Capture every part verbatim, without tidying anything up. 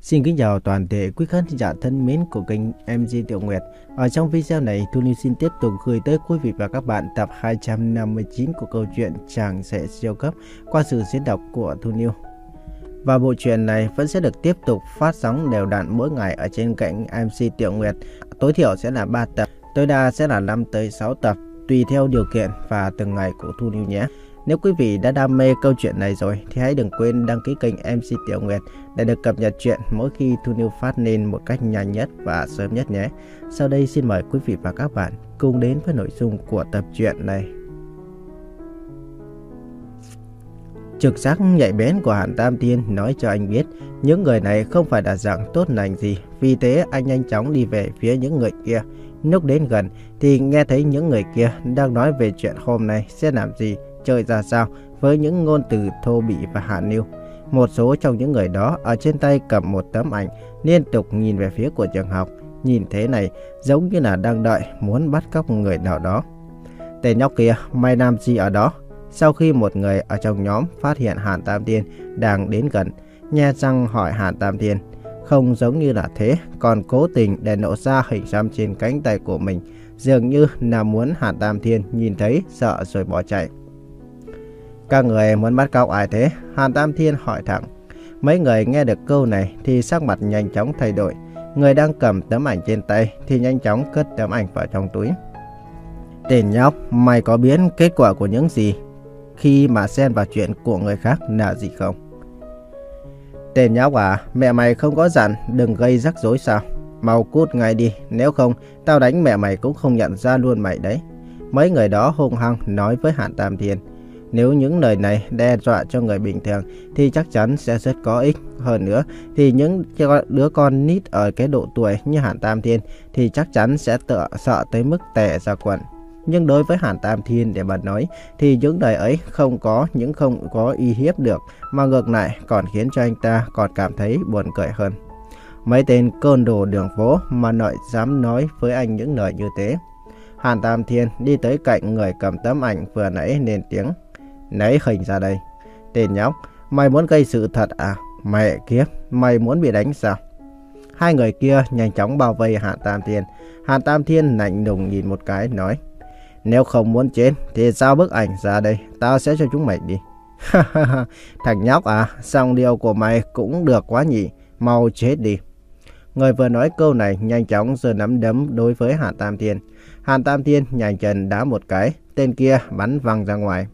Xin kính chào toàn thể quý khán giả thân mến của kênh em giê Tiểu Nguyệt. Ở trong video này, Thu Niu xin tiếp tục gửi tới quý vị và các bạn tập hai trăm năm mươi chín của câu chuyện Chàng Rể Siêu Cấp qua sự diễn đọc của Thu Niu. Và bộ truyện này vẫn sẽ được tiếp tục phát sóng đều đặn mỗi ngày ở trên kênh em giê Tiểu Nguyệt. Tối thiểu sẽ là ba tập, tối đa sẽ là năm tới sáu tập, tùy theo điều kiện và từng ngày của Thu Niu nhé. Nếu quý vị đã đam mê câu chuyện này rồi thì hãy đừng quên đăng ký kênh em giê Tiểu Nguyệt để được cập nhật chuyện mỗi khi Thu Niu phát lên một cách nhanh nhất và sớm nhất nhé. Sau đây xin mời quý vị và các bạn cùng đến với nội dung của tập truyện này. Trực giác nhạy bén của Hàn Tam Thiên nói cho anh biết những người này không phải là dạng tốt lành gì. Vì thế anh nhanh chóng đi về phía những người kia. Lúc đến gần thì nghe thấy những người kia đang nói về chuyện hôm nay sẽ làm gì, chơi ra sao với những ngôn từ thô bỉ và hạ lưu. Một số trong những người đó ở trên tay cầm một tấm ảnh, liên tục nhìn về phía của trường học. Nhìn thế này giống như là đang đợi muốn bắt cóc người nào đó. Tên nhóc kia, mày làm gì ở đó? Sau khi một người ở trong nhóm phát hiện Hàn Tam Thiên đang đến gần, nhe răng hỏi Hàn Tam Thiên. Không giống như là thế, còn cố tình để lộ ra hình xăm trên cánh tay của mình, dường như là muốn Hàn Tam Thiên nhìn thấy sợ rồi bỏ chạy. Các người muốn bắt cóc ai thế? Hàn Tam Thiên hỏi thẳng. Mấy người nghe được câu này thì sắc mặt nhanh chóng thay đổi. Người đang cầm tấm ảnh trên tay thì nhanh chóng cất tấm ảnh vào trong túi. Tên nhóc, mày có biết kết quả của những gì khi mà xen vào chuyện của người khác là gì không? Tên nhóc à, mẹ mày không có dặn đừng gây rắc rối sao? Mau cút ngay đi, nếu không tao đánh mẹ mày cũng không nhận ra luôn mày đấy. Mấy người đó hung hăng nói với Hàn Tam Thiên. Nếu những lời này đe dọa cho người bình thường thì chắc chắn sẽ rất có ích. Hơn nữa thì những đứa con nít ở cái độ tuổi như Hàn Tam Thiên thì chắc chắn sẽ tự sợ tới mức tè ra quần. Nhưng đối với Hàn Tam Thiên để mà nói thì những lời ấy không có những không có uy hiếp được, mà ngược lại còn khiến cho anh ta còn cảm thấy buồn cười hơn. Mấy tên côn đồ đường phố mà nội dám nói với anh những lời như thế. Hàn Tam Thiên đi tới cạnh người cầm tấm ảnh vừa nãy lên tiếng. Lấy hình ra đây. Tên nhóc, mày muốn gây sự thật à? Mẹ kiếp, mày muốn bị đánh sao? Hai người kia nhanh chóng bao vây Hàn Tam Thiên. Hàn Tam Thiên lạnh lùng nhìn một cái nói. Nếu không muốn chết thì giao bức ảnh ra đây, tao sẽ cho chúng mày đi. Thằng nhóc à, xong điều của mày cũng được quá nhỉ, mau chết đi. Người vừa nói câu này nhanh chóng giơ nắm đấm đối với Hàn Tam Thiên. Hàn Tam Thiên nhanh chân đá một cái, tên kia bắn văng ra ngoài.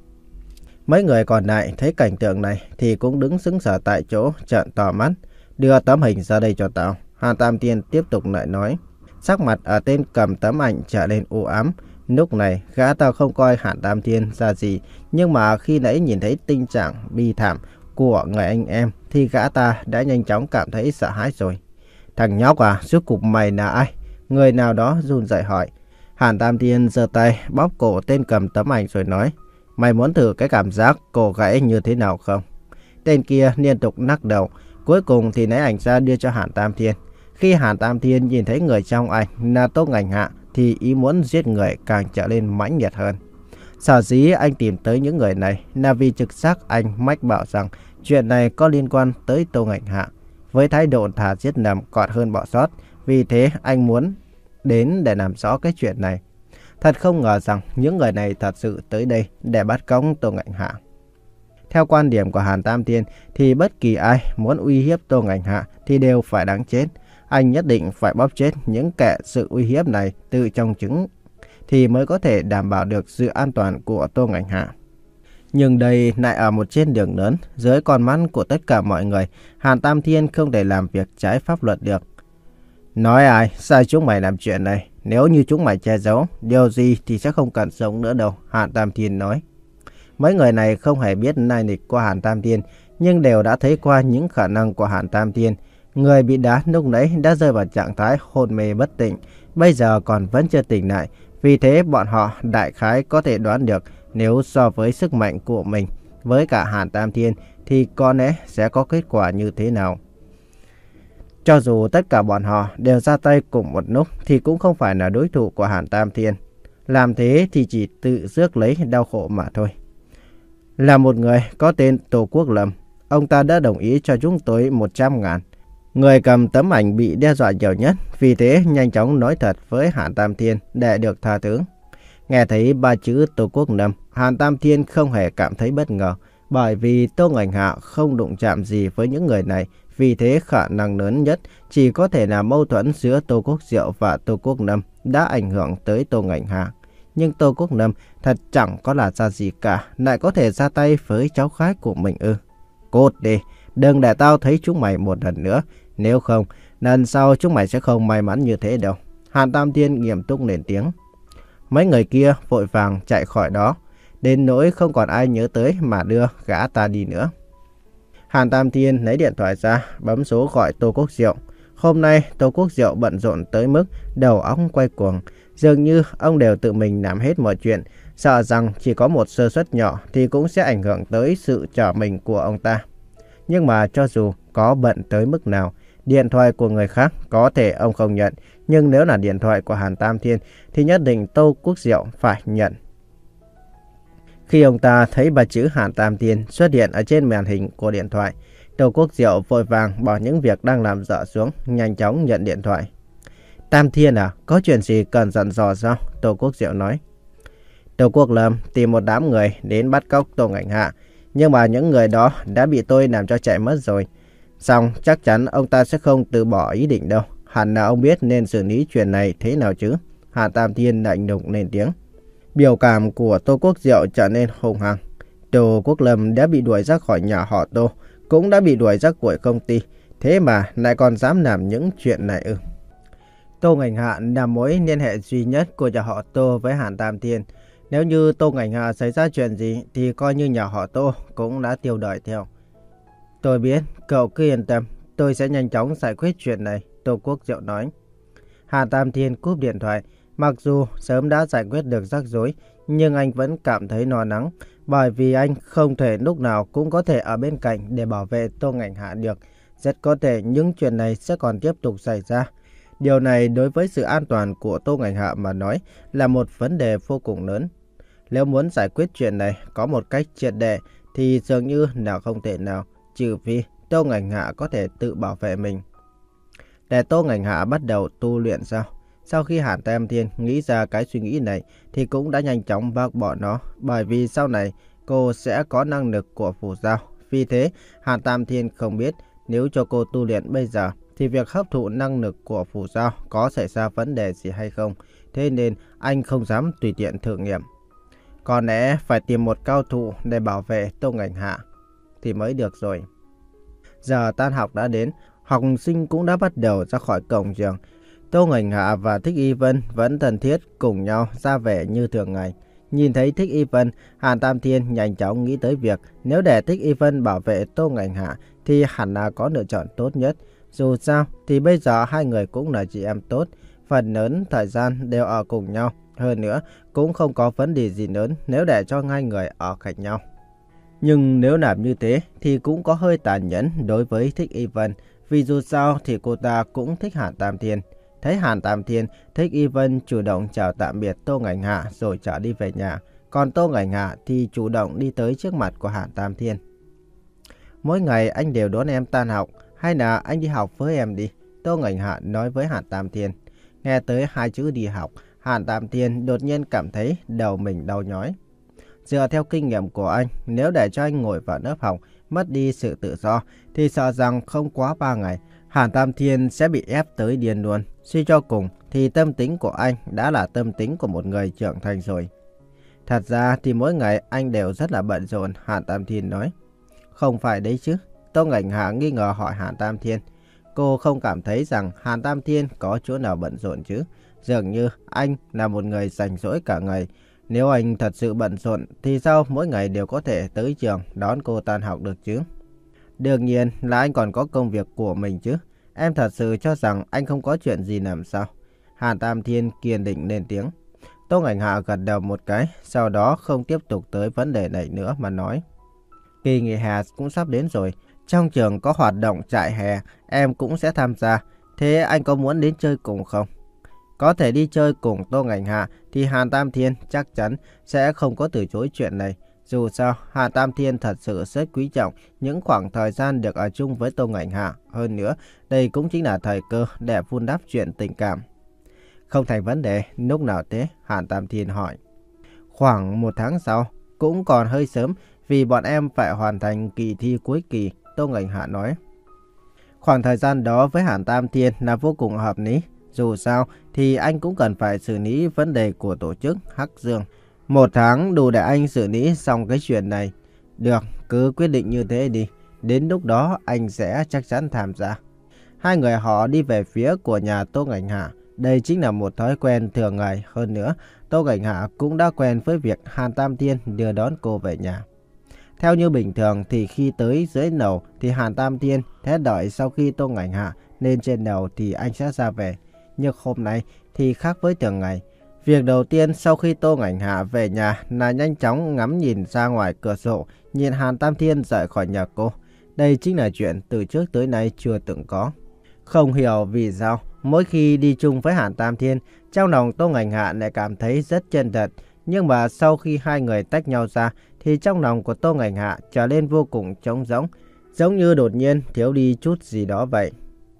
Mấy người còn lại thấy cảnh tượng này thì cũng đứng sững sờ tại chỗ, trợn to mắt. Đưa tấm hình ra đây cho tao. Hàn Tam Thiên tiếp tục lại nói. Sắc mặt ở tên cầm tấm ảnh trở lên u ám. Lúc này gã ta không coi Hàn Tam Thiên ra gì, nhưng mà khi nãy nhìn thấy tình trạng bi thảm của người anh em thì gã ta đã nhanh chóng cảm thấy sợ hãi rồi. Thằng nhóc à, rốt cuộc mày là ai? Người nào đó run rẩy hỏi. Hàn Tam Thiên giơ tay bóp cổ tên cầm tấm ảnh rồi nói. Mày muốn thử cái cảm giác cổ gãy như thế nào không? Tên kia liên tục lắc đầu. Cuối cùng thì lấy ảnh ra đưa cho Hàn Tam Thiên. Khi Hàn Tam Thiên nhìn thấy người trong ảnh là Tô Ngạnh Hạ thì ý muốn giết người càng trở lên mãnh liệt hơn. Sở dĩ anh tìm tới những người này là vì trực giác anh mách bảo rằng chuyện này có liên quan tới Tô Ngạnh Hạ. Với thái độ thà giết lầm còn hơn bỏ sót, vì thế anh muốn đến để làm rõ cái chuyện này. Thật không ngờ rằng những người này thật sự tới đây để bắt cóc Tô Ngạnh Hạ. Theo quan điểm của Hàn Tam Thiên thì bất kỳ ai muốn uy hiếp Tô Ngạnh Hạ thì đều phải đáng chết. Anh nhất định phải bóp chết những kẻ sự uy hiếp này từ trong trứng thì mới có thể đảm bảo được sự an toàn của Tô Ngạnh Hạ. Nhưng đây lại ở một trên đường lớn, dưới con mắt của tất cả mọi người, Hàn Tam Thiên không thể làm việc trái pháp luật được. Nói ai, sai chúng mày làm chuyện này, nếu như chúng mày che giấu, điều gì thì sẽ không cần sống nữa đâu, Hàn Tam Thiên nói. Mấy người này không hề biết lai lịch của Hàn Tam Thiên, nhưng đều đã thấy qua những khả năng của Hàn Tam Thiên. Người bị đá lúc nãy đã rơi vào trạng thái hôn mê bất tỉnh, bây giờ còn vẫn chưa tỉnh lại. Vì thế bọn họ đại khái có thể đoán được nếu so với sức mạnh của mình với cả Hàn Tam Thiên thì có lẽ sẽ có kết quả như thế nào. Cho dù tất cả bọn họ đều ra tay cùng một lúc thì cũng không phải là đối thủ của Hàn Tam Thiên. Làm thế thì chỉ tự rước lấy đau khổ mà thôi. Là một người có tên Tô Quốc Lâm, ông ta đã đồng ý cho chúng tôi một trăm ngàn. Người cầm tấm ảnh bị đe dọa nhiều nhất, vì thế nhanh chóng nói thật với Hàn Tam Thiên để được tha thứ. Nghe thấy ba chữ Tô Quốc Lâm, Hàn Tam Thiên không hề cảm thấy bất ngờ, bởi vì Tô Ngành Hạ không đụng chạm gì với những người này, vì thế khả năng lớn nhất chỉ có thể là mâu thuẫn giữa Tô Quốc Diệu và Tô Quốc Lâm đã ảnh hưởng tới Tô Ngành Hạ. Nhưng Tô Quốc Lâm thật chẳng có là ra gì cả, lại có thể ra tay với cháu gái của mình ư. Cút đi, đừng để tao thấy chúng mày một lần nữa, nếu không, lần sau chúng mày sẽ không may mắn như thế đâu. Hàn Tam Thiên nghiêm túc lên tiếng. Mấy người kia vội vàng chạy khỏi đó, đến nỗi không còn ai nhớ tới mà đưa gã ta đi nữa. Hàn Tam Thiên lấy điện thoại ra, bấm số gọi Tô Quốc Diệu. Hôm nay Tô Quốc Diệu bận rộn tới mức đầu óc quay cuồng, dường như ông đều tự mình làm hết mọi chuyện, sợ rằng chỉ có một sơ suất nhỏ thì cũng sẽ ảnh hưởng tới sự trở mình của ông ta. Nhưng mà cho dù có bận tới mức nào, điện thoại của người khác có thể ông không nhận, nhưng nếu là điện thoại của Hàn Tam Thiên thì nhất định Tô Quốc Diệu phải nhận. Khi ông ta thấy ba chữ Hàn Tam Thiên xuất hiện ở trên màn hình của điện thoại, Tô Quốc Diệu vội vàng bỏ những việc đang làm dở xuống, nhanh chóng nhận điện thoại. Tam Thiên à, có chuyện gì cần dặn dò sao? Tô Quốc Diệu nói. Tô Quốc Lâm tìm một đám người đến bắt cóc Tô Ngành Hạ, nhưng mà những người đó đã bị tôi làm cho chạy mất rồi. Xong chắc chắn ông ta sẽ không từ bỏ ý định đâu. Hẳn là ông biết nên xử lý chuyện này thế nào chứ? Hàn Tam Thiên lạnh lùng lên tiếng. Biểu cảm của Tô Quốc Diệu trở nên hung hăng. Tô Quốc Lâm đã bị đuổi ra khỏi nhà họ Tô, cũng đã bị đuổi ra khỏi công ty, thế mà lại còn dám làm những chuyện này ư? Tô Ngành Hạ là mối liên hệ duy nhất của nhà họ Tô với Hàn Tam Thiên. Nếu như Tô Ngành Hạ xảy ra chuyện gì thì coi như nhà họ Tô cũng đã tiêu đời theo. Tôi biết, cậu cứ yên tâm, tôi sẽ nhanh chóng giải quyết chuyện này, Tô Quốc Diệu nói. Hàn Tam Thiên cúp điện thoại. Mặc dù sớm đã giải quyết được rắc rối, nhưng anh vẫn cảm thấy lo lắng, bởi vì anh không thể lúc nào cũng có thể ở bên cạnh để bảo vệ Tô Ngành Hạ được. Rất có thể những chuyện này sẽ còn tiếp tục xảy ra. Điều này đối với sự an toàn của Tô Ngành Hạ mà nói là một vấn đề vô cùng lớn. Nếu muốn giải quyết chuyện này có một cách triệt để thì dường như là không thể nào, trừ phi Tô Ngành Hạ có thể tự bảo vệ mình. Để Tô Ngành Hạ bắt đầu tu luyện sao? Sau khi Hàn Tam Thiên nghĩ ra cái suy nghĩ này thì cũng đã nhanh chóng bác bỏ nó, bởi vì sau này cô sẽ có năng lực của phù giao. Vì thế, Hàn Tam Thiên không biết nếu cho cô tu luyện bây giờ thì việc hấp thụ năng lực của phù giao có xảy ra vấn đề gì hay không. Thế nên anh không dám tùy tiện thử nghiệm. Có lẽ phải tìm một cao thủ để bảo vệ Tô Ngành Hạ thì mới được rồi. Giờ tan học đã đến, học sinh cũng đã bắt đầu ra khỏi cổng trường. Tô Ngành Hạ và Thích Y Vân vẫn thân thiết cùng nhau ra vẻ như thường ngày. Nhìn thấy Thích Y Vân, Hàn Tam Thiên nhanh chóng nghĩ tới việc nếu để Thích Y Vân bảo vệ Tô Ngành Hạ thì hẳn là có lựa chọn tốt nhất. Dù sao thì bây giờ hai người cũng là chị em tốt, phần lớn thời gian đều ở cùng nhau. Hơn nữa cũng không có vấn đề gì lớn nếu để cho hai người ở cạnh nhau. Nhưng nếu làm như thế thì cũng có hơi tàn nhẫn đối với Thích Y Vân, vì dù sao thì cô ta cũng thích Hàn Tam Thiên. Thấy Hàn Tam Thiên, Thích Y Vân chủ động chào tạm biệt Tô Ngành Hạ rồi trở đi về nhà. Còn Tô Ngành Hạ thì chủ động đi tới trước mặt của Hàn Tam Thiên. Mỗi ngày anh đều đón em tan học, hay là anh đi học với em đi, Tô Ngành Hạ nói với Hàn Tam Thiên. Nghe tới hai chữ đi học, Hàn Tam Thiên đột nhiên cảm thấy đầu mình đau nhói. Dựa theo kinh nghiệm của anh, nếu để cho anh ngồi vào lớp học, mất đi sự tự do, thì sợ rằng không quá ba ngày, Hàn Tam Thiên sẽ bị ép tới điên luôn. Suy cho cùng thì tâm tính của anh đã là tâm tính của một người trưởng thành rồi. Thật ra thì mỗi ngày anh đều rất là bận rộn, Hàn Tam Thiên nói. Không phải đấy chứ, Tô Ngành Hạ nghi ngờ hỏi Hàn Tam Thiên. Cô không cảm thấy rằng Hàn Tam Thiên có chỗ nào bận rộn chứ. Dường như anh là một người rảnh rỗi cả ngày. Nếu anh thật sự bận rộn thì sao mỗi ngày đều có thể tới trường đón cô tan học được chứ? Đương nhiên là anh còn có công việc của mình chứ. Em thật sự cho rằng anh không có chuyện gì làm sao? Hàn Tam Thiên kiên định lên tiếng. Tô Ngành Hạ gật đầu một cái, sau đó không tiếp tục tới vấn đề này nữa mà nói. Kỳ nghỉ hè cũng sắp đến rồi. Trong trường có hoạt động trại hè, em cũng sẽ tham gia. Thế anh có muốn đến chơi cùng không? Có thể đi chơi cùng Tô Ngành Hạ thì Hàn Tam Thiên chắc chắn sẽ không có từ chối chuyện này. Dù sao, Hạ Tam Thiên thật sự rất quý trọng những khoảng thời gian được ở chung với Tô Ngạnh Hạ. Hơn nữa, đây cũng chính là thời cơ để vun đắp chuyện tình cảm. Không thành vấn đề, lúc nào thế? Hạ Tam Thiên hỏi. Khoảng một tháng sau, cũng còn hơi sớm vì bọn em phải hoàn thành kỳ thi cuối kỳ, Tô Ngạnh Hạ nói. Khoảng thời gian đó với Hạ Tam Thiên là vô cùng hợp lý. Dù sao thì anh cũng cần phải xử lý vấn đề của tổ chức Hắc Dương. Một tháng đủ để anh xử lý xong cái chuyện này. Được, cứ quyết định như thế đi. Đến lúc đó anh sẽ chắc chắn tham gia. Hai người họ đi về phía của nhà Tô Ngạnh Hạ. Đây chính là một thói quen thường ngày. Hơn nữa, Tô Ngạnh Hạ cũng đã quen với việc Hàn Tam Thiên đưa đón cô về nhà. Theo như bình thường thì khi tới dưới lầu thì Hàn Tam Thiên sẽ đợi sau khi Tô Ngạnh Hạ lên trên lầu thì anh sẽ ra về. Nhưng hôm nay thì khác với thường ngày. Việc đầu tiên sau khi Tô Ngạnh Hạ về nhà là nhanh chóng ngắm nhìn ra ngoài cửa sổ, nhìn Hàn Tam Thiên rời khỏi nhà cô. Đây chính là chuyện từ trước tới nay chưa từng có. Không hiểu vì sao, mỗi khi đi chung với Hàn Tam Thiên, trong lòng Tô Ngạnh Hạ lại cảm thấy rất chân thật. Nhưng mà sau khi hai người tách nhau ra, thì trong lòng của Tô Ngạnh Hạ trở nên vô cùng trống rỗng, giống như đột nhiên thiếu đi chút gì đó vậy.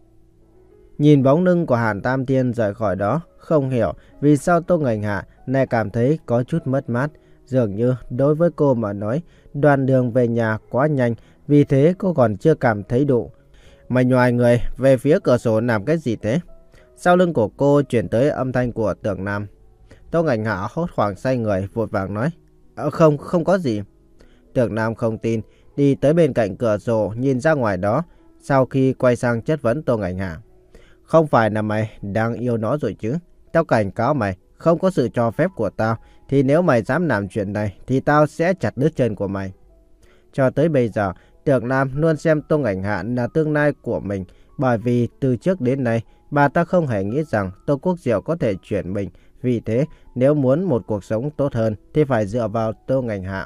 Nhìn bóng lưng của Hàn Tam Thiên rời khỏi đó, không hiểu vì sao Tô Ngạnh Hạ lại cảm thấy có chút mất mát. Dường như đối với cô mà nói, đoạn đường về nhà quá nhanh, vì thế cô còn chưa cảm thấy đủ. Mày nhòi người về phía cửa sổ làm cái gì thế? Sau lưng của cô chuyển tới âm thanh của Tưởng Nam. Tô Ngạnh Hạ hốt hoảng xoay người vội vàng nói. Ờ, không, không có gì. Tưởng Nam không tin, đi tới bên cạnh cửa sổ nhìn ra ngoài đó, sau khi quay sang chất vấn Tô Ngạnh Hạ. Không phải là mày đang yêu nó rồi chứ? Tao cảnh cáo mày, không có sự cho phép của tao, thì nếu mày dám làm chuyện này, thì tao sẽ chặt đứt chân của mày. Cho tới bây giờ, Tưởng Nam luôn xem Tô Ngạnh Hạ là tương lai của mình, bởi vì từ trước đến nay, bà ta không hề nghĩ rằng Tô Quốc Diệu có thể chuyển mình. Vì thế, nếu muốn một cuộc sống tốt hơn, thì phải dựa vào Tô Ngạnh Hạ.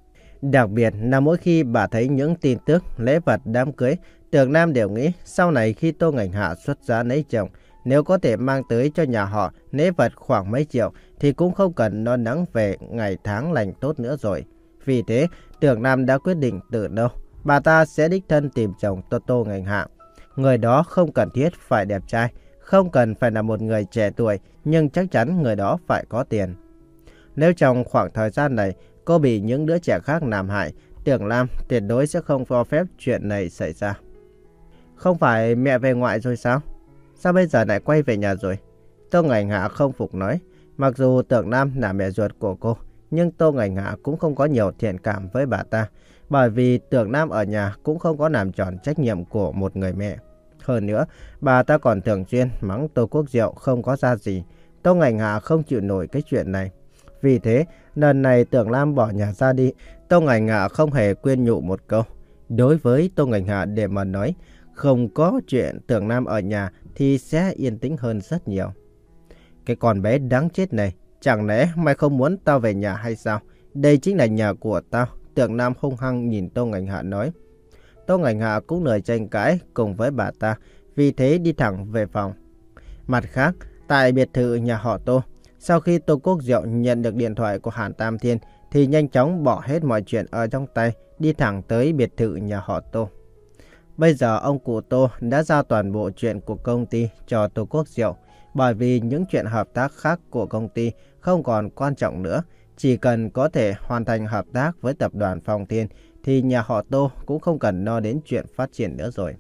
Đặc biệt là mỗi khi bà thấy những tin tức, lễ vật, đám cưới, Tưởng Nam đều nghĩ sau này khi Tô Ngạnh Hạ xuất giá lấy chồng, nếu có thể mang tới cho nhà họ lễ vật khoảng mấy triệu thì cũng không cần lo lắng về ngày tháng lành tốt nữa rồi. Vì thế, Tưởng Nam đã quyết định từ lâu, bà ta sẽ đích thân tìm chồng cho Tô Ngạnh Hạ. Người đó không cần thiết phải đẹp trai, không cần phải là một người trẻ tuổi, nhưng chắc chắn người đó phải có tiền. Nếu trong khoảng thời gian này cô bị những đứa trẻ khác làm hại, Tưởng Nam tuyệt đối sẽ không cho phép chuyện này xảy ra. Không phải mẹ về ngoại rồi sao? Sao bây giờ lại quay về nhà rồi? Tô Ngạnh Hạ không phục nói. Mặc dù Tưởng Nam là mẹ ruột của cô, nhưng Tô Ngạnh Hạ cũng không có nhiều thiện cảm với bà ta, bởi vì Tưởng Nam ở nhà cũng không có làm tròn trách nhiệm của một người mẹ. Hơn nữa, bà ta còn thường xuyên mắng Tô Quốc Diệu không có ra gì. Tô Ngạnh Hạ không chịu nổi cái chuyện này. Vì thế, lần này Tưởng Nam bỏ nhà ra đi, Tô Ngạnh Hạ không hề khuyên nhủ một câu. Đối với Tô Ngạnh Hạ để mà nói, không có chuyện Tưởng Nam ở nhà thì sẽ yên tĩnh hơn rất nhiều. Cái con bé đáng chết này, chẳng lẽ mày không muốn tao về nhà hay sao? Đây chính là nhà của tao. Tưởng Nam hung hăng nhìn Tô Ngạnh Hạ nói. Tô Ngạnh Hạ cũng lười tranh cãi cùng với bà ta, vì thế đi thẳng về phòng. Mặt khác, tại biệt thự nhà họ Tô, sau khi Tô Quốc Diệu nhận được điện thoại của Hàn Tam Thiên, thì nhanh chóng bỏ hết mọi chuyện ở trong tay, đi thẳng tới biệt thự nhà họ Tô. Bây giờ ông cụ Tô đã giao toàn bộ chuyện của công ty cho Tô Quốc Diệu, bởi vì những chuyện hợp tác khác của công ty không còn quan trọng nữa. Chỉ cần có thể hoàn thành hợp tác với tập đoàn Phong Thiên, thì nhà họ Tô cũng không cần lo đến chuyện phát triển nữa rồi.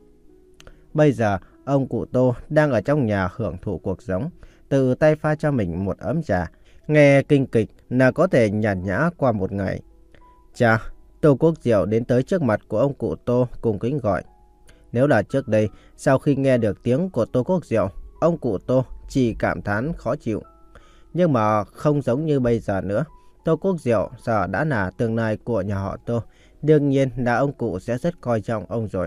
Bây giờ, ông cụ Tô đang ở trong nhà hưởng thụ cuộc sống, tự tay pha cho mình một ấm trà, nghe kinh kịch là có thể nhàn nhã qua một ngày. Chà, Tô Quốc Diệu đến tới trước mặt của ông cụ Tô cung kính gọi. Nếu là trước đây, sau khi nghe được tiếng của Tô Quốc Diệu, ông cụ Tô chỉ cảm thán khó chịu. Nhưng mà không giống như bây giờ nữa. Tô Quốc Diệu giờ đã là tương lai của nhà họ Tô. Đương nhiên là ông cụ sẽ rất coi trọng ông rồi.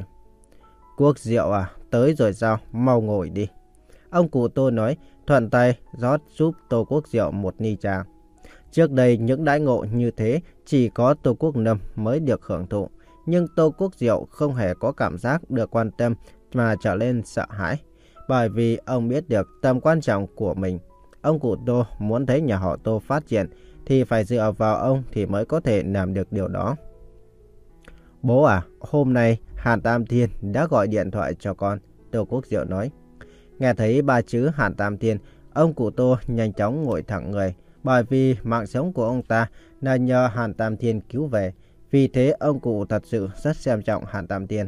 Quốc Diệu à, tới rồi sao? Mau ngồi đi. Ông cụ Tô nói, thuận tay rót giúp Tô Quốc Diệu một ly trà. Trước đây những đãi ngộ như thế chỉ có Tô Quốc Lâm mới được hưởng thụ. Nhưng Tô Quốc Diệu không hề có cảm giác được quan tâm mà trở nên sợ hãi. Bởi vì ông biết được tầm quan trọng của mình. Ông cụ Tô muốn thấy nhà họ Tô phát triển thì phải dựa vào ông thì mới có thể làm được điều đó. Bố à, hôm nay Hàn Tam Thiên đã gọi điện thoại cho con, Tô Quốc Diệu nói. Nghe thấy ba chữ Hàn Tam Thiên, ông cụ Tô nhanh chóng ngồi thẳng người, bởi vì mạng sống của ông ta là nhờ Hàn Tam Thiên cứu về. Vì thế ông cụ thật sự rất xem trọng Hàn Tam Thiên.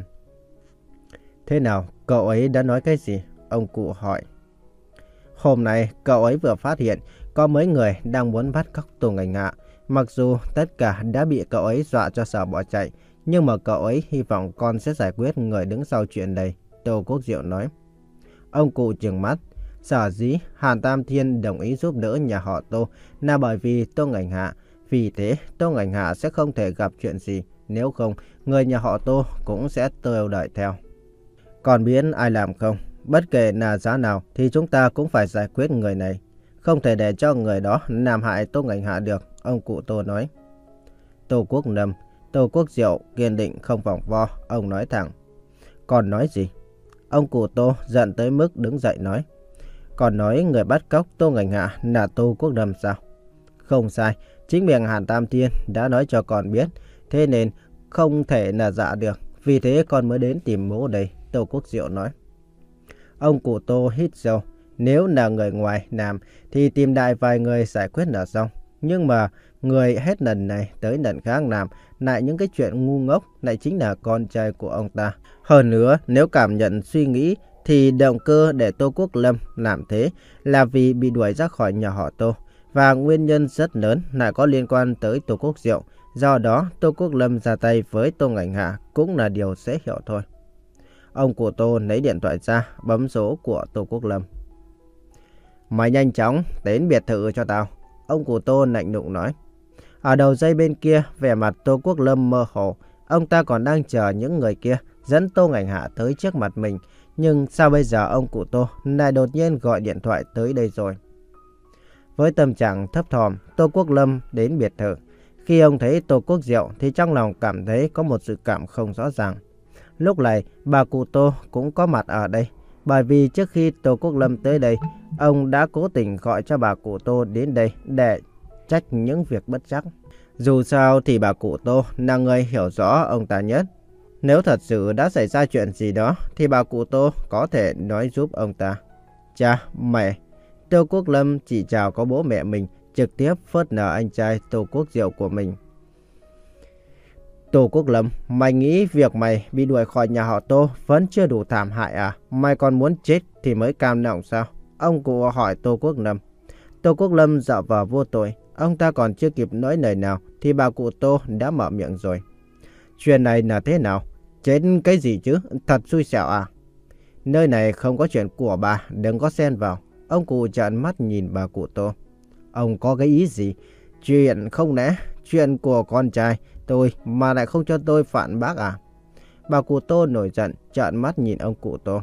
Thế nào, cậu ấy đã nói cái gì? Ông cụ hỏi. Hôm nay cậu ấy vừa phát hiện có mấy người đang muốn bắt cóc Tô Ngành Hạ. Mặc dù tất cả đã bị cậu ấy dọa cho sợ bỏ chạy, nhưng mà cậu ấy hy vọng con sẽ giải quyết người đứng sau chuyện này, Tô Quốc Diệu nói. Ông cụ trừng mắt. Sở dĩ Hàn Tam Thiên đồng ý giúp đỡ nhà họ Tô là bởi vì Tô Ngành Hạ. Vì thế Tô Ngành Hạ sẽ không thể gặp chuyện gì, nếu không người nhà họ Tô cũng sẽ tiêu đời theo. Còn biết ai làm không? Bất kể là giá nào thì chúng ta cũng phải giải quyết người này. Không thể để cho người đó làm hại Tô Ngành Hạ được, ông cụ Tô nói. Tô Quốc Lâm, Tô Quốc Diệu kiên định không vòng vo, ông nói thẳng. Còn nói gì? Ông cụ Tô giận tới mức đứng dậy nói. Còn nói người bắt cóc Tô Ngành Hạ là Tô Quốc Lâm sao? Không sai, chính miệng Hàn Tam Thiên đã nói cho con biết, thế nên không thể là dạ được. Vì thế con mới đến tìm bố đây, Tô Quốc Diệu nói. Ông cụ Tô hít sâu. Nếu là người ngoài làm thì tìm đại vài người giải quyết là xong. Nhưng mà người hết lần này tới lần khác làm lại những cái chuyện ngu ngốc lại chính là con trai của ông ta. Hơn nữa, nếu cảm nhận suy nghĩ thì động cơ để Tô Quốc Lâm làm thế là vì bị đuổi ra khỏi nhà họ Tô. Và nguyên nhân rất lớn lại có liên quan tới Tô Quốc Diệu. Do đó, Tô Quốc Lâm ra tay với Tô Ngành Hạ cũng là điều dễ hiểu thôi. Ông cụ Tô lấy điện thoại ra, bấm số của Tô Quốc Lâm. Mày nhanh chóng đến biệt thự cho tao, ông cụ Tô lạnh lùng nói. Ở đầu dây bên kia, vẻ mặt Tô Quốc Lâm mơ hồ. Ông ta còn đang chờ những người kia dẫn Tô Ngành Hạ tới trước mặt mình. Nhưng sao bây giờ ông cụ Tô lại đột nhiên gọi điện thoại tới đây rồi? Với tâm trạng thấp thỏm, Tô Quốc Lâm đến biệt thự. Khi ông thấy Tô Quốc Diệu thì trong lòng cảm thấy có một sự cảm không rõ ràng. Lúc này, bà cụ Tô cũng có mặt ở đây. Bởi vì trước khi Tô Quốc Lâm tới đây, ông đã cố tình gọi cho bà cụ Tô đến đây để trách những việc bất trắc. Dù sao thì bà cụ Tô là người hiểu rõ ông ta nhất. Nếu thật sự đã xảy ra chuyện gì đó thì bà cụ Tô có thể nói giúp ông ta. Cha, mẹ. Tô Quốc Lâm chỉ chào có bố mẹ mình, trực tiếp phớt lờ anh trai Tô Quốc Diệu của mình. Tô Quốc Lâm, mày nghĩ việc mày bị đuổi khỏi nhà họ Tô vẫn chưa đủ thảm hại à? Mày còn muốn chết thì mới cam lòng sao? Ông cụ hỏi Tô Quốc Lâm. Tô Quốc Lâm dạo vờ vô tội. Ông ta còn chưa kịp nói lời nào thì bà cụ Tô đã mở miệng rồi. Chuyện này là thế nào? Chết cái gì chứ? Thật xui xẻo à? Nơi này không có chuyện của bà, đừng có xen vào. Ông cụ trợn mắt nhìn bà cụ Tô. Ông có cái ý gì? Chuyện không lẽ chuyện của con trai tôi mà lại không cho tôi phản bác à? Bà cụ Tô nổi giận, trợn mắt nhìn ông cụ Tô.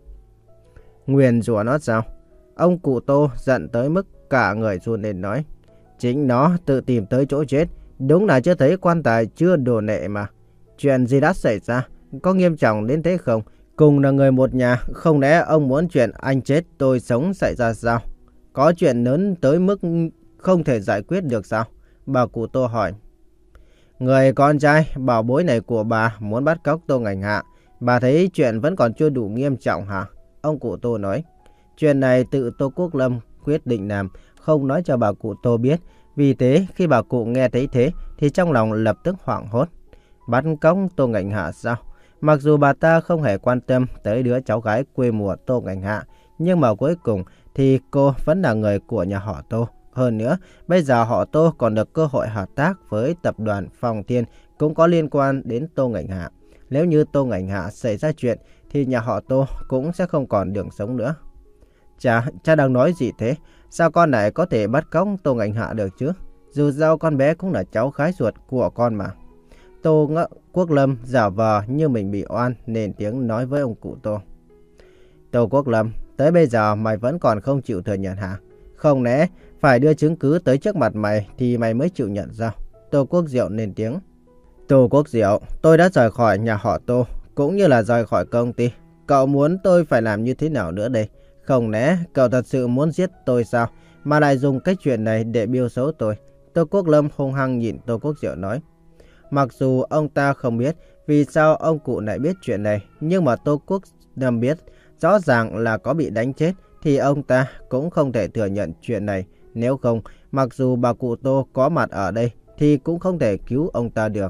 Nguyền rủa nó sao? Ông cụ Tô giận tới mức cả người run lên nói. Chính nó tự tìm tới chỗ chết. Đúng là chưa thấy quan tài chưa đổ nệ mà. Chuyện gì đã xảy ra? Có nghiêm trọng đến thế không? Cùng là người một nhà, không lẽ ông muốn chuyện anh chết tôi sống xảy ra sao? Có chuyện lớn tới mức không thể giải quyết được sao? Bà cụ Tô hỏi. Người con trai bảo bối này của bà muốn bắt cóc Tô Ngành Hạ. Bà thấy chuyện vẫn còn chưa đủ nghiêm trọng hả? Ông cụ Tô nói. Chuyện này tự Tô Quốc Lâm quyết định làm, không nói cho bà cụ Tô biết. Vì thế khi bà cụ nghe thấy thế thì trong lòng lập tức hoảng hốt. Bắt cóc Tô Ngành Hạ sao? Mặc dù bà ta không hề quan tâm tới đứa cháu gái quê mùa Tô Ngành Hạ, nhưng mà cuối cùng thì cô vẫn là người của nhà họ Tô. Hơn nữa, bây giờ họ Tô còn được cơ hội hợp tác với tập đoàn Phong Thiên cũng có liên quan đến Tô Ngành Hạ. Nếu như Tô Ngành Hạ xảy ra chuyện thì nhà họ Tô cũng sẽ không còn đường sống nữa. Cha, cha đang nói gì thế? Sao con lại có thể bắt cóc Tô Ngành Hạ được chứ? Dù sao con bé cũng là cháu gái ruột của con mà. Tô Quốc Lâm giả vờ như mình bị oan nên tiếng nói với ông cụ Tô. Tô Quốc Lâm, tới bây giờ mày vẫn còn không chịu thừa nhận hả? Không lẽ phải đưa chứng cứ tới trước mặt mày thì mày mới chịu nhận sao? Tô Quốc Diệu lên tiếng. Tô Quốc Diệu, tôi đã rời khỏi nhà họ Tô, cũng như là rời khỏi công ty. Cậu muốn tôi phải làm như thế nào nữa đây? Không lẽ cậu thật sự muốn giết tôi sao? Mà lại dùng cái chuyện này để biêu xấu tôi? Tô Quốc Lâm hung hăng nhìn Tô Quốc Diệu nói. Mặc dù ông ta không biết vì sao ông cụ lại biết chuyện này, nhưng mà Tô Quốc Lâm biết rõ ràng là có bị đánh chết thì ông ta cũng không thể thừa nhận chuyện này. Nếu không, mặc dù bà cụ Tô có mặt ở đây thì cũng không thể cứu ông ta được.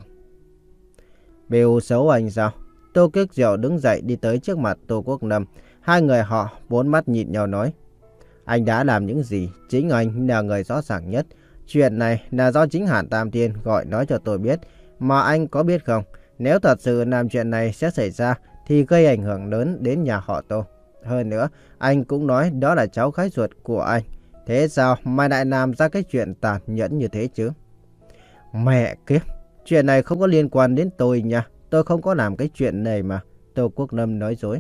Bêu xấu anh sao? Tô Quốc Diệu đứng dậy đi tới trước mặt Tô Quốc Lâm. Hai người họ bốn mắt nhìn nhau nói. Anh đã làm những gì? Chính anh là người rõ ràng nhất. Chuyện này là do chính Hàn Tam Thiên gọi nói cho tôi biết. Mà anh có biết không? Nếu thật sự làm chuyện này sẽ xảy ra thì gây ảnh hưởng lớn đến nhà họ Tô. Hơn nữa, anh cũng nói đó là cháu gái ruột của anh. Thế sao mày lại làm ra cái chuyện tàn nhẫn như thế chứ? Mẹ kiếp, chuyện này không có liên quan đến tôi nha. Tôi không có làm cái chuyện này mà. Tô Quốc Lâm nói dối.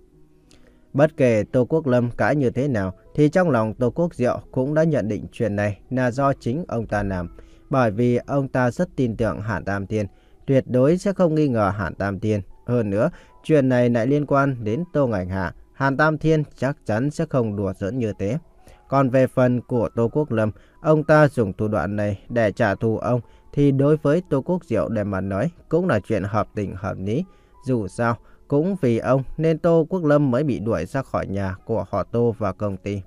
Bất kể Tô Quốc Lâm cãi như thế nào thì trong lòng Tô Quốc Diệu cũng đã nhận định chuyện này là do chính ông ta làm. Bởi vì ông ta rất tin tưởng Hàn Tam Thiên, tuyệt đối sẽ không nghi ngờ Hàn Tam Thiên. Hơn nữa, chuyện này lại liên quan đến Tô Ngảnh Hạ, Hàn Tam Thiên chắc chắn sẽ không đùa giỡn như thế. Còn về phần của Tô Quốc Lâm, ông ta dùng thủ đoạn này để trả thù ông thì đối với Tô Quốc Diệu để mà nói cũng là chuyện hợp tình hợp lý. Dù sao, cũng vì ông nên Tô Quốc Lâm mới bị đuổi ra khỏi nhà của họ Tô và công ty.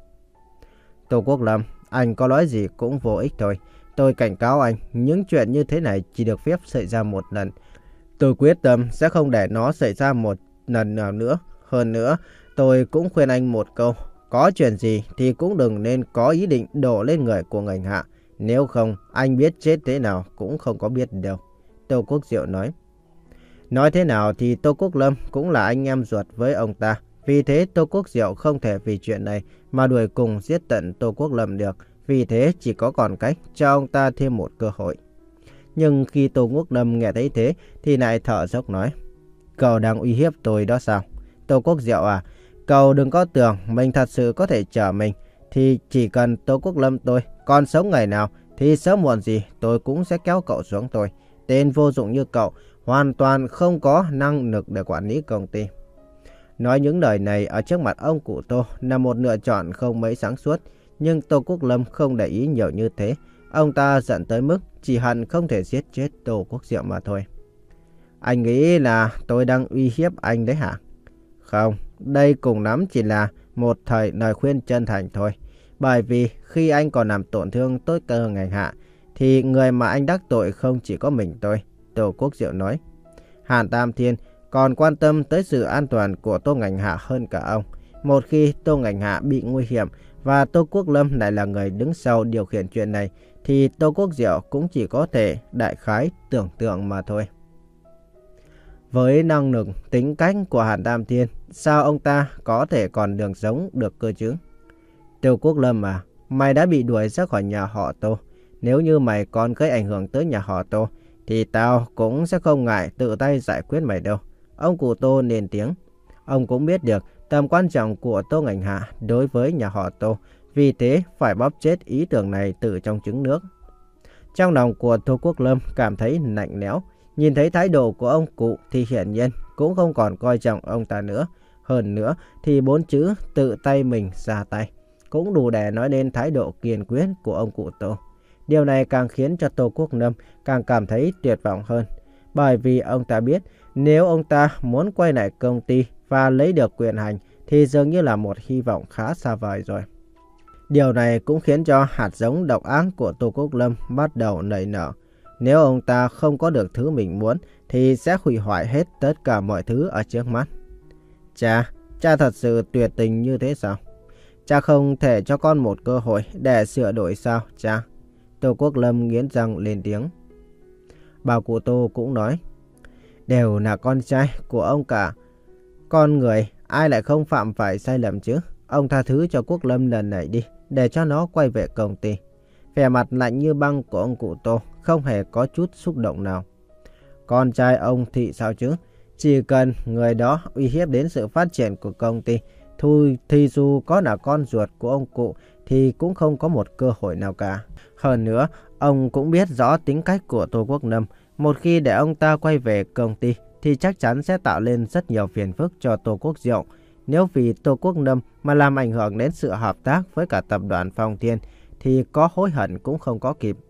Tô Quốc Lâm, anh có nói gì cũng vô ích thôi. Tôi cảnh cáo anh, những chuyện như thế này chỉ được phép xảy ra một lần. Tôi quyết tâm sẽ không để nó xảy ra một lần nào nữa. Hơn nữa, tôi cũng khuyên anh một câu. Có chuyện gì thì cũng đừng nên có ý định đổ lên người của Ngành Hạ. Nếu không, anh biết chết thế nào cũng không có biết đâu. Tô Quốc Diệu nói. Nói thế nào thì Tô Quốc Lâm cũng là anh em ruột với ông ta. Vì thế Tô Quốc Diệu không thể vì chuyện này mà đuổi cùng giết tận Tô Quốc Lâm được. Vì thế chỉ có còn cách cho ông ta thêm một cơ hội. Nhưng khi Tô Quốc Lâm nghe thấy thế thì lại thở dốc nói. Cậu đang uy hiếp tôi đó sao? Tô Quốc Diệu à, cậu đừng có tưởng mình thật sự có thể chở mình. Thì chỉ cần Tô Quốc Lâm tôi còn sống ngày nào thì sớm muộn gì tôi cũng sẽ kéo cậu xuống tôi. Tên vô dụng như cậu hoàn toàn không có năng lực để quản lý công ty. Nói những lời này ở trước mặt ông cụ Tô là một lựa chọn không mấy sáng suốt. Nhưng Tô Quốc Lâm không để ý nhiều như thế. Ông ta giận tới mức chỉ hận không thể giết chết Tô Quốc Diệu mà thôi. Anh nghĩ là tôi đang uy hiếp anh đấy hả? Không, đây cùng lắm chỉ là một thời lời khuyên chân thành thôi. Bởi vì khi anh còn làm tổn thương tôi cơ Ngành Hạ thì người mà anh đắc tội không chỉ có mình tôi. Tô Quốc Diệu nói. Hàn Tam Thiên còn quan tâm tới sự an toàn của Tô Ngành Hạ hơn cả ông. Một khi Tô Ngành Hạ bị nguy hiểm và Tô Quốc Lâm lại là người đứng sau điều khiển chuyện này thì Tô Quốc Diệu cũng chỉ có thể đại khái tưởng tượng mà thôi. Với năng lực tính cách của Hàn Tam Thiên, sao ông ta có thể còn đường sống được cơ chứ? Tô Quốc Lâm à, mày đã bị đuổi ra khỏi nhà họ Tô. Nếu như mày còn gây ảnh hưởng tới nhà họ Tô thì tao cũng sẽ không ngại tự tay giải quyết mày đâu. Ông cụ Tô lên tiếng. Ông cũng biết được tầm quan trọng của Tô Ngảnh Hạ đối với nhà họ Tô. Vì thế phải bóp chết ý tưởng này từ trong trứng nước. Trong lòng của Tô Quốc Lâm cảm thấy lạnh lẽo. Nhìn thấy thái độ của ông cụ thì hiển nhiên cũng không còn coi trọng ông ta nữa. Hơn nữa thì bốn chữ tự tay mình ra tay cũng đủ để nói đến thái độ kiên quyết của ông cụ Tô. Điều này càng khiến cho Tô Quốc Lâm càng cảm thấy tuyệt vọng hơn. Bởi vì ông ta biết nếu ông ta muốn quay lại công ty và lấy được quyền hành thì dường như là một hy vọng khá xa vời rồi. Điều này cũng khiến cho hạt giống độc ác của Tô Quốc Lâm bắt đầu nảy nở. Nếu ông ta không có được thứ mình muốn thì sẽ hủy hoại hết tất cả mọi thứ ở trước mắt. Cha, cha thật sự tuyệt tình như thế sao? Cha không thể cho con một cơ hội để sửa đổi sao cha? Tô Quốc Lâm nghiến răng lên tiếng. Bà cụ Tô cũng nói. Đều là con trai của ông cả. Con người ai lại không phạm phải sai lầm chứ? Ông tha thứ cho Quốc Lâm lần này đi, để cho nó quay về công ty. Vẻ mặt lạnh như băng của ông cụ Tô không hề có chút xúc động nào. Con trai ông thì sao chứ? Chỉ cần người đó uy hiếp đến sự phát triển của công ty, thì dù có là con ruột của ông cụ thì cũng không có một cơ hội nào cả. Hơn nữa, ông cũng biết rõ tính cách của Tô Quốc Lâm. Một khi để ông ta quay về công ty thì chắc chắn sẽ tạo lên rất nhiều phiền phức cho Tô Quốc Diệu. Nếu vì Tô Quốc Lâm mà làm ảnh hưởng đến sự hợp tác với cả tập đoàn Phong Thiên thì có hối hận cũng không có kịp.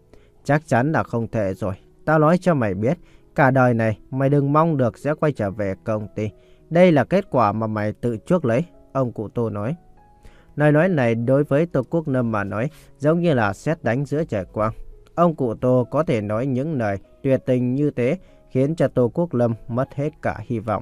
Chắc chắn là không thể rồi. Tao nói cho mày biết, cả đời này mày đừng mong được sẽ quay trở về công ty. Đây là kết quả mà mày tự chuốc lấy, ông cụ Tô nói. Lời nói này đối với Tô Quốc Lâm mà nói giống như là sét đánh giữa trời quang. Ông cụ Tô có thể nói những lời tuyệt tình như thế khiến cho Tô Quốc Lâm mất hết cả hy vọng.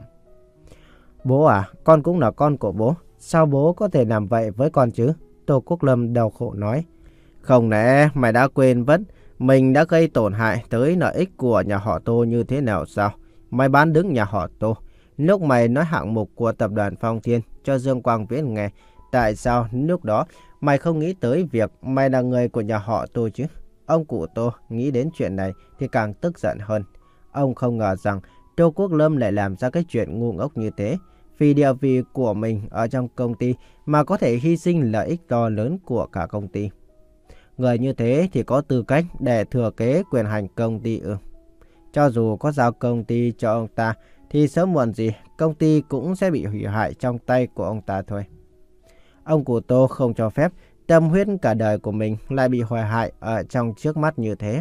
Bố à, con cũng là con của bố. Sao bố có thể làm vậy với con chứ? Tô Quốc Lâm đau khổ nói. Không lẽ mày đã quên mất mình đã gây tổn hại tới lợi ích của nhà họ Tô như thế nào sao? Mày bán đứng nhà họ Tô. Lúc mày nói hạng mục của tập đoàn Phong Thiên cho Dương Quang Viễn nghe, tại sao lúc đó mày không nghĩ tới việc mày là người của nhà họ Tô chứ? Ông cụ Tô nghĩ đến chuyện này thì càng tức giận hơn. Ông không ngờ rằng Tô Quốc Lâm lại làm ra cái chuyện ngu ngốc như thế. Vì địa vị của mình ở trong công ty mà có thể hy sinh lợi ích to lớn của cả công ty. Người như thế thì có tư cách để thừa kế quyền hành công ty ư? Cho dù có giao công ty cho ông ta thì sớm muộn gì công ty cũng sẽ bị hủy hoại trong tay của ông ta thôi. Ông cụ Tô không cho phép tâm huyết cả đời của mình lại bị hủy hại ở trong trước mắt như thế.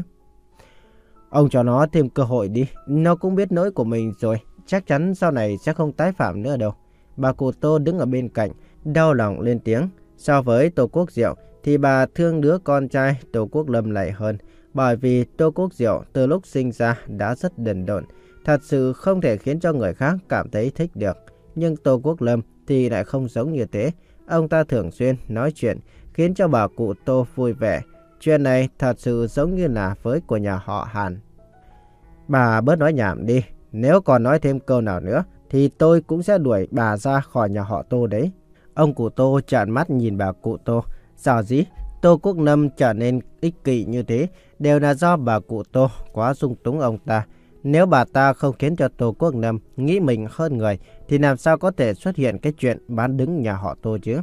Ông cho nó thêm cơ hội đi, nó cũng biết lỗi của mình rồi, chắc chắn sau này sẽ không tái phạm nữa đâu. Bà cụ Tô đứng ở bên cạnh, đau lòng lên tiếng. So với Tô Quốc Diệu thì bà thương đứa con trai Tô Quốc Lâm lại hơn, bởi vì Tô Quốc Diệu từ lúc sinh ra đã rất đần độn, thật sự không thể khiến cho người khác cảm thấy thích được. Nhưng Tô Quốc Lâm thì lại không giống như thế. Ông ta thường xuyên nói chuyện khiến cho bà cụ Tô vui vẻ. Chuyện này thật sự giống như là với của nhà họ Hàn. Bà bớt nói nhảm đi. Nếu còn nói thêm câu nào nữa thì tôi cũng sẽ đuổi bà ra khỏi nhà họ Tô đấy. Ông cụ Tô trợn mắt nhìn bà cụ Tô. Sao dĩ Tô Quốc Lâm trở nên ích kỷ như thế đều là do bà cụ Tô quá dung túng ông ta. Nếu bà ta không khiến cho Tô Quốc Lâm nghĩ mình hơn người thì làm sao có thể xuất hiện cái chuyện bán đứng nhà họ Tô chứ?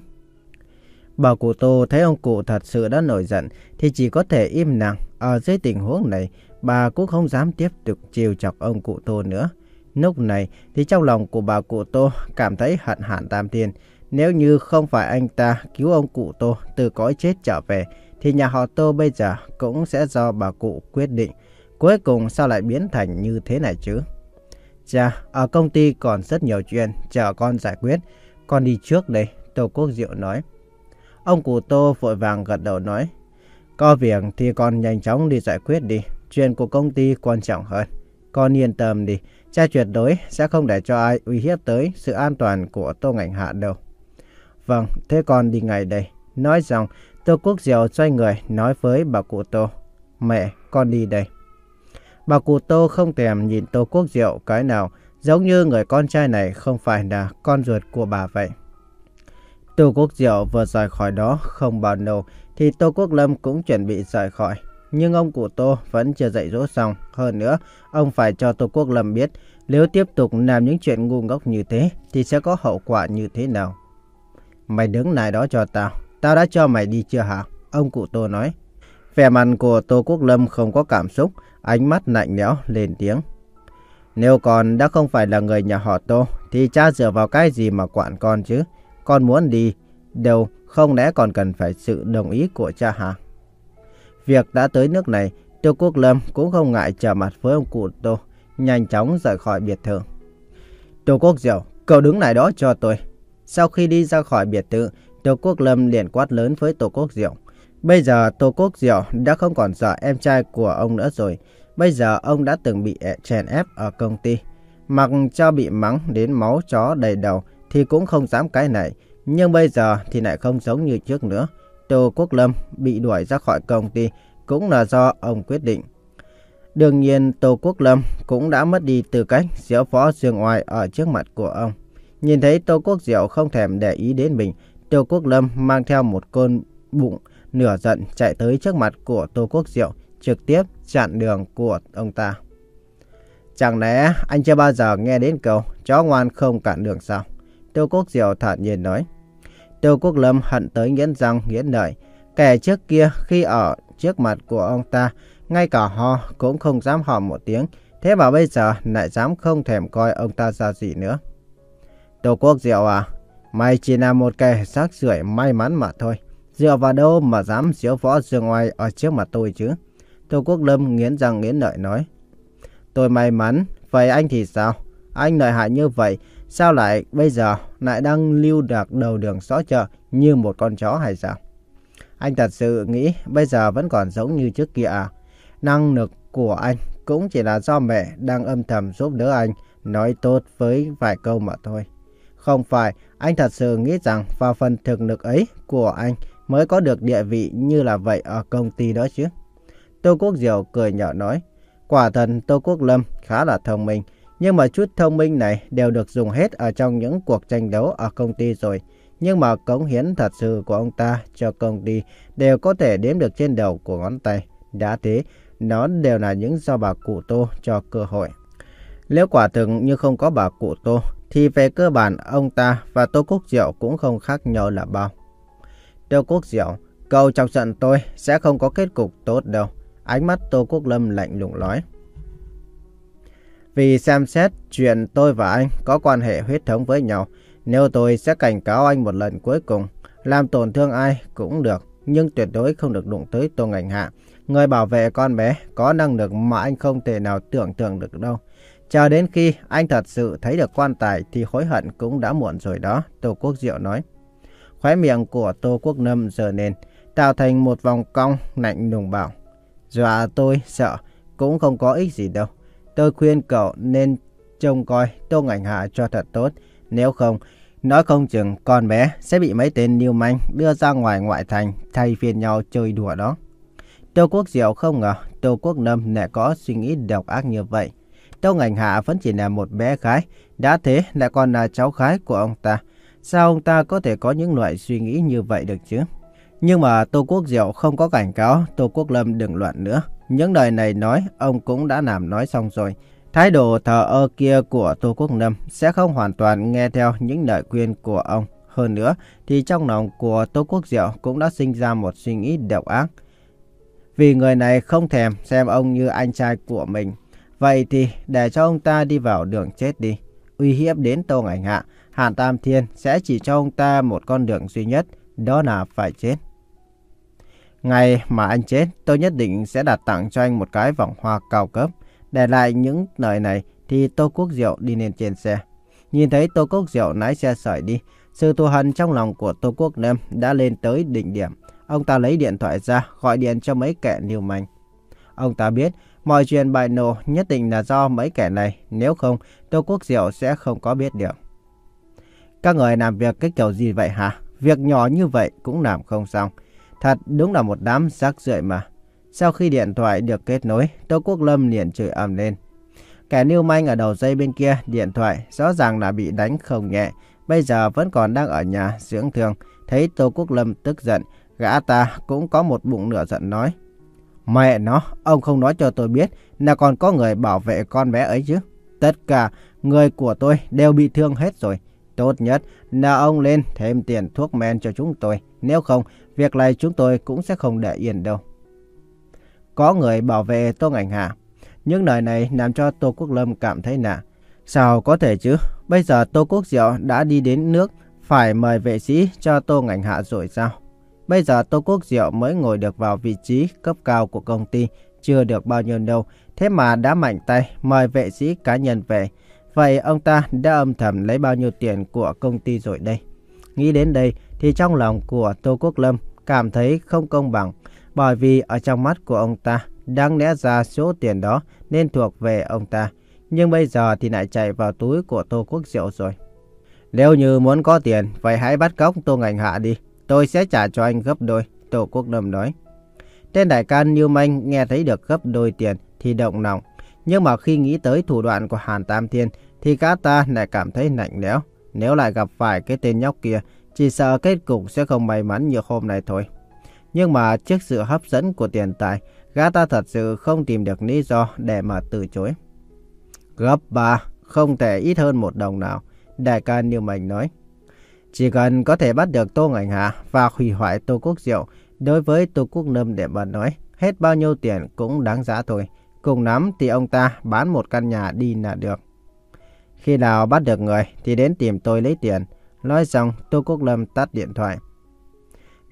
Bà cụ Tô thấy ông cụ thật sự đã nổi giận thì chỉ có thể im lặng. Ở dưới tình huống này, bà cũng không dám tiếp tục trêu chọc ông cụ Tô nữa. Lúc này thì trong lòng của bà cụ Tô cảm thấy hận Hàn Tam Thiên. Nếu như không phải anh ta cứu ông cụ Tô từ cõi chết trở về thì nhà họ Tô bây giờ cũng sẽ do bà cụ quyết định. Cuối cùng sao lại biến thành như thế này chứ? Chà, ở công ty còn rất nhiều chuyện chờ con giải quyết. Con đi trước đây, Tô Quốc Diệu nói. Ông cụ Tô vội vàng gật đầu nói. Có việc thì con nhanh chóng đi giải quyết đi. Chuyện của công ty quan trọng hơn. Con yên tâm đi, cha tuyệt đối sẽ không để cho ai uy hiếp tới sự an toàn của Tô Ngạnh Hạ đâu. Vâng, thế con đi ngay đây. Nói xong, Tô Quốc Diệu xoay người nói với bà cụ Tô. Mẹ, con đi đây. Bà cụ Tô không thèm nhìn Tô Quốc Diệu cái nào, giống như người con trai này không phải là con ruột của bà vậy. Tô Quốc Diệu vừa rời khỏi đó không bao lâu thì Tô Quốc Lâm cũng chuẩn bị rời khỏi. Nhưng ông cụ Tô vẫn chưa dạy dỗ xong. Hơn nữa, ông phải cho Tô Quốc Lâm biết nếu tiếp tục làm những chuyện ngu ngốc như thế thì sẽ có hậu quả như thế nào. Mày đứng lại đó cho tao. Tao đã cho mày đi chưa hả? Ông cụ Tô nói. Vẻ mặt của Tô Quốc Lâm không có cảm xúc, ánh mắt lạnh lẽo lên tiếng. Nếu con đã không phải là người nhà họ Tô thì cha dựa vào cái gì mà quản con chứ? Con muốn đi đâu không lẽ còn cần phải sự đồng ý của cha hả? Việc đã tới nước này, Tô Quốc Lâm cũng không ngại trở mặt với ông cụ Tô, nhanh chóng rời khỏi biệt thự. Tô Quốc Diệu, cậu đứng lại đó cho tôi. Sau khi đi ra khỏi biệt thự, Tô Quốc Lâm liền quát lớn với Tô Quốc Diệu. Bây giờ Tô Quốc Diệu đã không còn sợ em trai của ông nữa rồi. Bây giờ ông đã từng bị chèn ép ở công ty. Mặc cho bị mắng đến máu chó đầy đầu thì cũng không dám cái này. Nhưng bây giờ thì lại không giống như trước nữa. Tô Quốc Lâm bị đuổi ra khỏi công ty cũng là do ông quyết định. Đương nhiên Tô Quốc Lâm cũng đã mất đi tư cách diễu phó Dương Oai ở trước mặt của ông. Nhìn thấy Tô Quốc Diệu không thèm để ý đến mình, Tô Quốc Lâm mang theo một cơn bụng nửa giận chạy tới trước mặt của Tô Quốc Diệu, trực tiếp chặn đường của ông ta. Chẳng lẽ anh chưa bao giờ nghe đến câu chó ngoan không cản đường sao? Tô Quốc Diệu thản nhiên nói. Tô Quốc Lâm hận tới nghiến răng nghiến lợi. Kẻ trước kia khi ở trước mặt của ông ta, ngay cả ho cũng không dám hò một tiếng. Thế mà bây giờ lại dám không thèm coi ông ta ra gì nữa. Tô Quốc Diệu à, mày chỉ là một kẻ rác rưởi may mắn mà thôi. Dựa vào đâu mà dám diễu võ Dương Oai ở trước mặt tôi chứ? Tô Quốc Lâm nghiến răng nghiến lợi nói. Tôi may mắn, vậy anh thì sao? Anh lợi hại như vậy, sao lại bây giờ lại đang lưu lạc đầu đường xó chợ như một con chó hay sao? Anh thật sự nghĩ bây giờ vẫn còn giống như trước kia à? Năng lực của anh cũng chỉ là do mẹ đang âm thầm giúp đỡ anh, nói tốt với vài câu mà thôi. Không phải, anh thật sự nghĩ rằng vào phần thực lực ấy của anh mới có được địa vị như là vậy ở công ty đó chứ. Tô Quốc Diệu cười nhạo nói, quả thật Tô Quốc Lâm khá là thông minh, nhưng mà chút thông minh này đều được dùng hết ở trong những cuộc tranh đấu ở công ty rồi. Nhưng mà cống hiến thật sự của ông ta cho công ty đều có thể đếm được trên đầu của ngón tay. Đã thế, nó đều là những do bà cụ Tô cho cơ hội. Nếu quả thực như không có bà cụ Tô, thì về cơ bản ông ta và Tô Quốc Diệu cũng không khác nhau là bao. Tô Quốc Diệu, cậu chọc giận tôi sẽ không có kết cục tốt đâu. Ánh mắt Tô Quốc Lâm lạnh lùng nói. Vì xem xét chuyện tôi và anh có quan hệ huyết thống với nhau, nếu tôi sẽ cảnh cáo anh một lần cuối cùng, làm tổn thương ai cũng được, nhưng tuyệt đối không được đụng tới Tô Ngạnh Hạ. Người bảo vệ con bé có năng lực mà anh không thể nào tưởng tượng được đâu. Chờ đến khi anh thật sự thấy được quan tài thì hối hận cũng đã muộn rồi đó, Tô Quốc Diệu nói. Khóe miệng của Tô Quốc Lâm giơ lên, tạo thành một vòng cong lạnh lùng bảo. Dọa tôi sợ cũng không có ích gì đâu. Tôi khuyên cậu nên trông coi Tô Ngạnh Hạ cho thật tốt. Nếu không, nói không chừng con bé sẽ bị mấy tên lưu manh đưa ra ngoài ngoại thành thay phiên nhau chơi đùa đó. Tô Quốc Diệu không ngờ Tô Quốc Lâm lại có suy nghĩ độc ác như vậy. Tô Ngạnh Hạ vẫn chỉ là một bé gái, đã thế lại còn là cháu gái của ông ta. Sao ông ta có thể có những loại suy nghĩ như vậy được chứ? Nhưng mà Tô Quốc Diệu không có cảnh cáo Tô Quốc Lâm đừng loạn nữa. Những lời này nói, ông cũng đã làm nói xong rồi. Thái độ thờ ơ kia của Tô Quốc Lâm sẽ không hoàn toàn nghe theo những lời khuyên của ông. Hơn nữa, thì trong lòng của Tô Quốc Diệu cũng đã sinh ra một suy nghĩ độc ác. Vì người này không thèm xem ông như anh trai của mình. Vậy thì để cho ông ta đi vào đường chết đi. Uy hiếp đến Tô Ngạnh Hạ, Hàn Tam Thiên sẽ chỉ cho ông ta một con đường duy nhất, đó là phải chết. Ngày mà anh chết, tôi nhất định sẽ đặt tặng cho anh một cái vòng hoa cao cấp. Để lại những lời này thì Tô Quốc Diệu đi lên trên xe. Nhìn thấy Tô Quốc Diệu lái xe sởi đi, sự thù hằn trong lòng của Tô Quốc Lâm đã lên tới đỉnh điểm. Ông ta lấy điện thoại ra, gọi điện cho mấy kẻ lưu manh. Ông ta biết mọi chuyện bại nổ nhất định là do mấy kẻ này, nếu không Tô Quốc Diệu sẽ không có biết được. Các người làm việc cái kiểu gì vậy hả? Việc nhỏ như vậy cũng làm không xong. Thật đúng là một đám rác rưởi mà. Sau khi điện thoại được kết nối, Tô Quốc Lâm liền chửi ầm lên. Kẻ lưu manh ở đầu dây bên kia điện thoại rõ ràng là bị đánh không nhẹ, bây giờ vẫn còn đang ở nhà dưỡng thương. Thấy Tô Quốc Lâm tức giận, gã ta cũng có một bụng lửa giận nói. Mẹ nó, ông không nói cho tôi biết là còn có người bảo vệ con bé ấy chứ. Tất cả người của tôi đều bị thương hết rồi. Tốt nhất là ông lên thêm tiền thuốc men cho chúng tôi. Nếu không, việc này chúng tôi cũng sẽ không để yên đâu. Có người bảo vệ Tô Ngạnh Hạ. Những lời này làm cho Tô Quốc Lâm cảm thấy lạ. Sao có thể chứ? Bây giờ Tô Quốc Diệu đã đi đến nước phải mời vệ sĩ cho Tô Ngạnh Hạ rồi sao? Bây giờ Tô Quốc Diệu mới ngồi được vào vị trí cấp cao của công ty, chưa được bao nhiêu đâu, thế mà đã mạnh tay mời vệ sĩ cá nhân về. Vậy ông ta đã âm thầm lấy bao nhiêu tiền của công ty rồi đây? Nghĩ đến đây thì trong lòng của Tô Quốc Lâm cảm thấy không công bằng, bởi vì ở trong mắt của ông ta, đáng lẽ ra số tiền đó nên thuộc về ông ta, nhưng bây giờ thì lại chạy vào túi của Tô Quốc Diệu rồi. Nếu như muốn có tiền, vậy hãy bắt cóc Tô Ngạnh Hạ đi. Tôi sẽ trả cho anh gấp đôi, Tô Quốc Lâm nói. Tên đại ca lưu manh nghe thấy được gấp đôi tiền thì động lòng. Nhưng mà khi nghĩ tới thủ đoạn của Hàn Tam Thiên thì gã ta lại cảm thấy lạnh lẽo. Nếu lại gặp phải cái tên nhóc kia, chỉ sợ kết cục sẽ không may mắn như hôm nay thôi. Nhưng mà trước sự hấp dẫn của tiền tài, gã ta thật sự không tìm được lý do để mà từ chối. Gấp ba, không thể ít hơn một đồng nào, đại ca lưu manh nói. Chỉ cần có thể bắt được Tô Ngạnh Hạ và hủy hoại Tô Quốc Diệu, đối với Tô Quốc Lâm để mà nói, hết bao nhiêu tiền cũng đáng giá thôi. Cùng lắm thì ông ta bán một căn nhà đi là được. Khi nào bắt được người thì đến tìm tôi lấy tiền. Nói xong, Tô Quốc Lâm tắt điện thoại.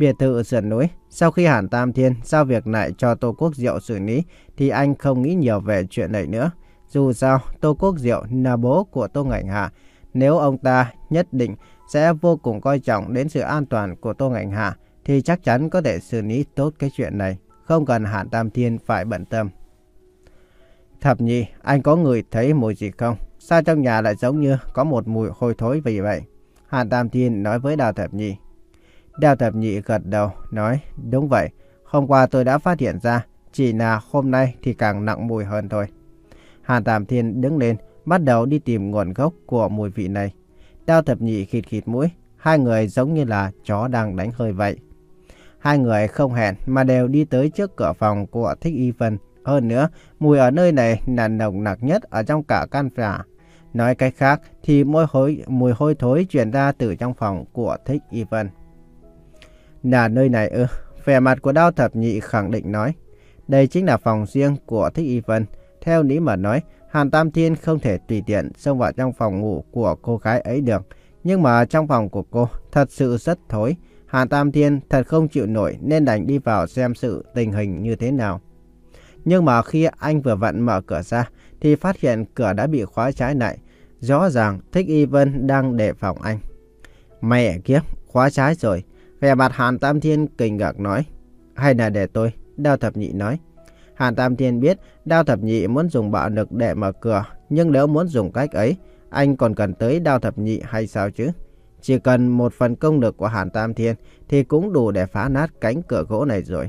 biệt thự sườn núi. Sau khi Hàn Tam Thiên giao việc này cho Tô Quốc Diệu xử lý thì anh không nghĩ nhiều về chuyện này nữa. Dù sao, Tô Quốc Diệu là bố của Tô Ngạnh Hà. Nếu ông ta nhất định sẽ vô cùng coi trọng đến sự an toàn của Tô Ngạnh Hà thì chắc chắn có thể xử lý tốt cái chuyện này, không cần Hàn Tam Thiên phải bận tâm. Thập nhị, anh có ngửi thấy mùi gì không? Sao trong nhà lại giống như có một mùi hôi thối vì vậy? Hàn Tam Thiên nói với Đào Thập Nhị. Đào Thập Nhị gật đầu, nói, đúng vậy, hôm qua tôi đã phát hiện ra, chỉ là hôm nay thì càng nặng mùi hơn thôi. Hàn Tam Thiên đứng lên, bắt đầu đi tìm nguồn gốc của mùi vị này. Đào Thập Nhị khịt khịt mũi, hai người giống như là chó đang đánh hơi vậy. Hai người không hẹn mà đều đi tới trước cửa phòng của Thích Y Vân. Hơn nữa, mùi ở nơi này là nồng nặc nhất ở trong cả căn nhà. Nói cách khác thì mùi hôi, mùi hôi thối truyền ra từ trong phòng của Thích Y Vân. Là nơi này ư? Vẻ mặt của Đao Thập Nhị khẳng định nói. Đây chính là phòng riêng của Thích Y Vân. Theo lý mà nói, Hàn Tam Thiên không thể tùy tiện xông vào trong phòng ngủ của cô gái ấy được. Nhưng mà trong phòng của cô thật sự rất thối. Hàn Tam Thiên thật không chịu nổi nên đành đi vào xem sự tình hình như thế nào. Nhưng mà khi anh vừa vặn mở cửa ra thì phát hiện cửa đã bị khóa trái lại. Rõ ràng Thích Y Vân đang đề phòng anh. Mẹ kiếp, khóa trái rồi. Vẻ mặt Hàn Tam Thiên kinh ngạc nói. Hay là để tôi, Đao Thập Nhị nói. Hàn Tam Thiên biết Đao Thập Nhị muốn dùng bạo lực để mở cửa. Nhưng nếu muốn dùng cách ấy, anh còn cần tới Đao Thập Nhị hay sao chứ? Chỉ cần một phần công lực của Hàn Tam Thiên thì cũng đủ để phá nát cánh cửa gỗ này rồi.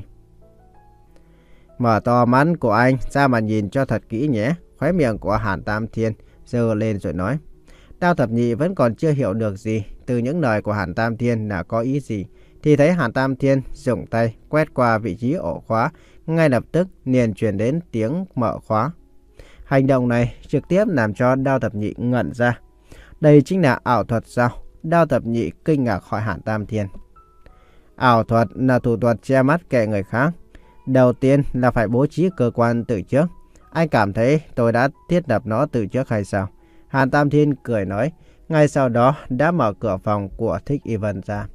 Mở to mắt của anh ra mà nhìn cho thật kỹ nhé. Khóe miệng của Hàn Tam Thiên giơ lên rồi nói. Đao Thập Nhị vẫn còn chưa hiểu được gì từ những lời của Hàn Tam Thiên là có ý gì. Thì thấy Hàn Tam Thiên dùng tay quét qua vị trí ổ khóa. Ngay lập tức liền truyền đến tiếng mở khóa. Hành động này trực tiếp làm cho Đao Thập Nhị ngẩn ra. Đây chính là ảo thuật sao? Đao Thập Nhị kinh ngạc hỏi Hàn Tam Thiên. Ảo thuật là thủ thuật che mắt kẻ người khác. Đầu tiên là phải bố trí cơ quan từ trước. Anh cảm thấy tôi đã thiết lập nó từ trước hay sao? Hàn Tam Thiên cười nói. Ngay sau đó đã mở cửa phòng của Thích Y Vân ra.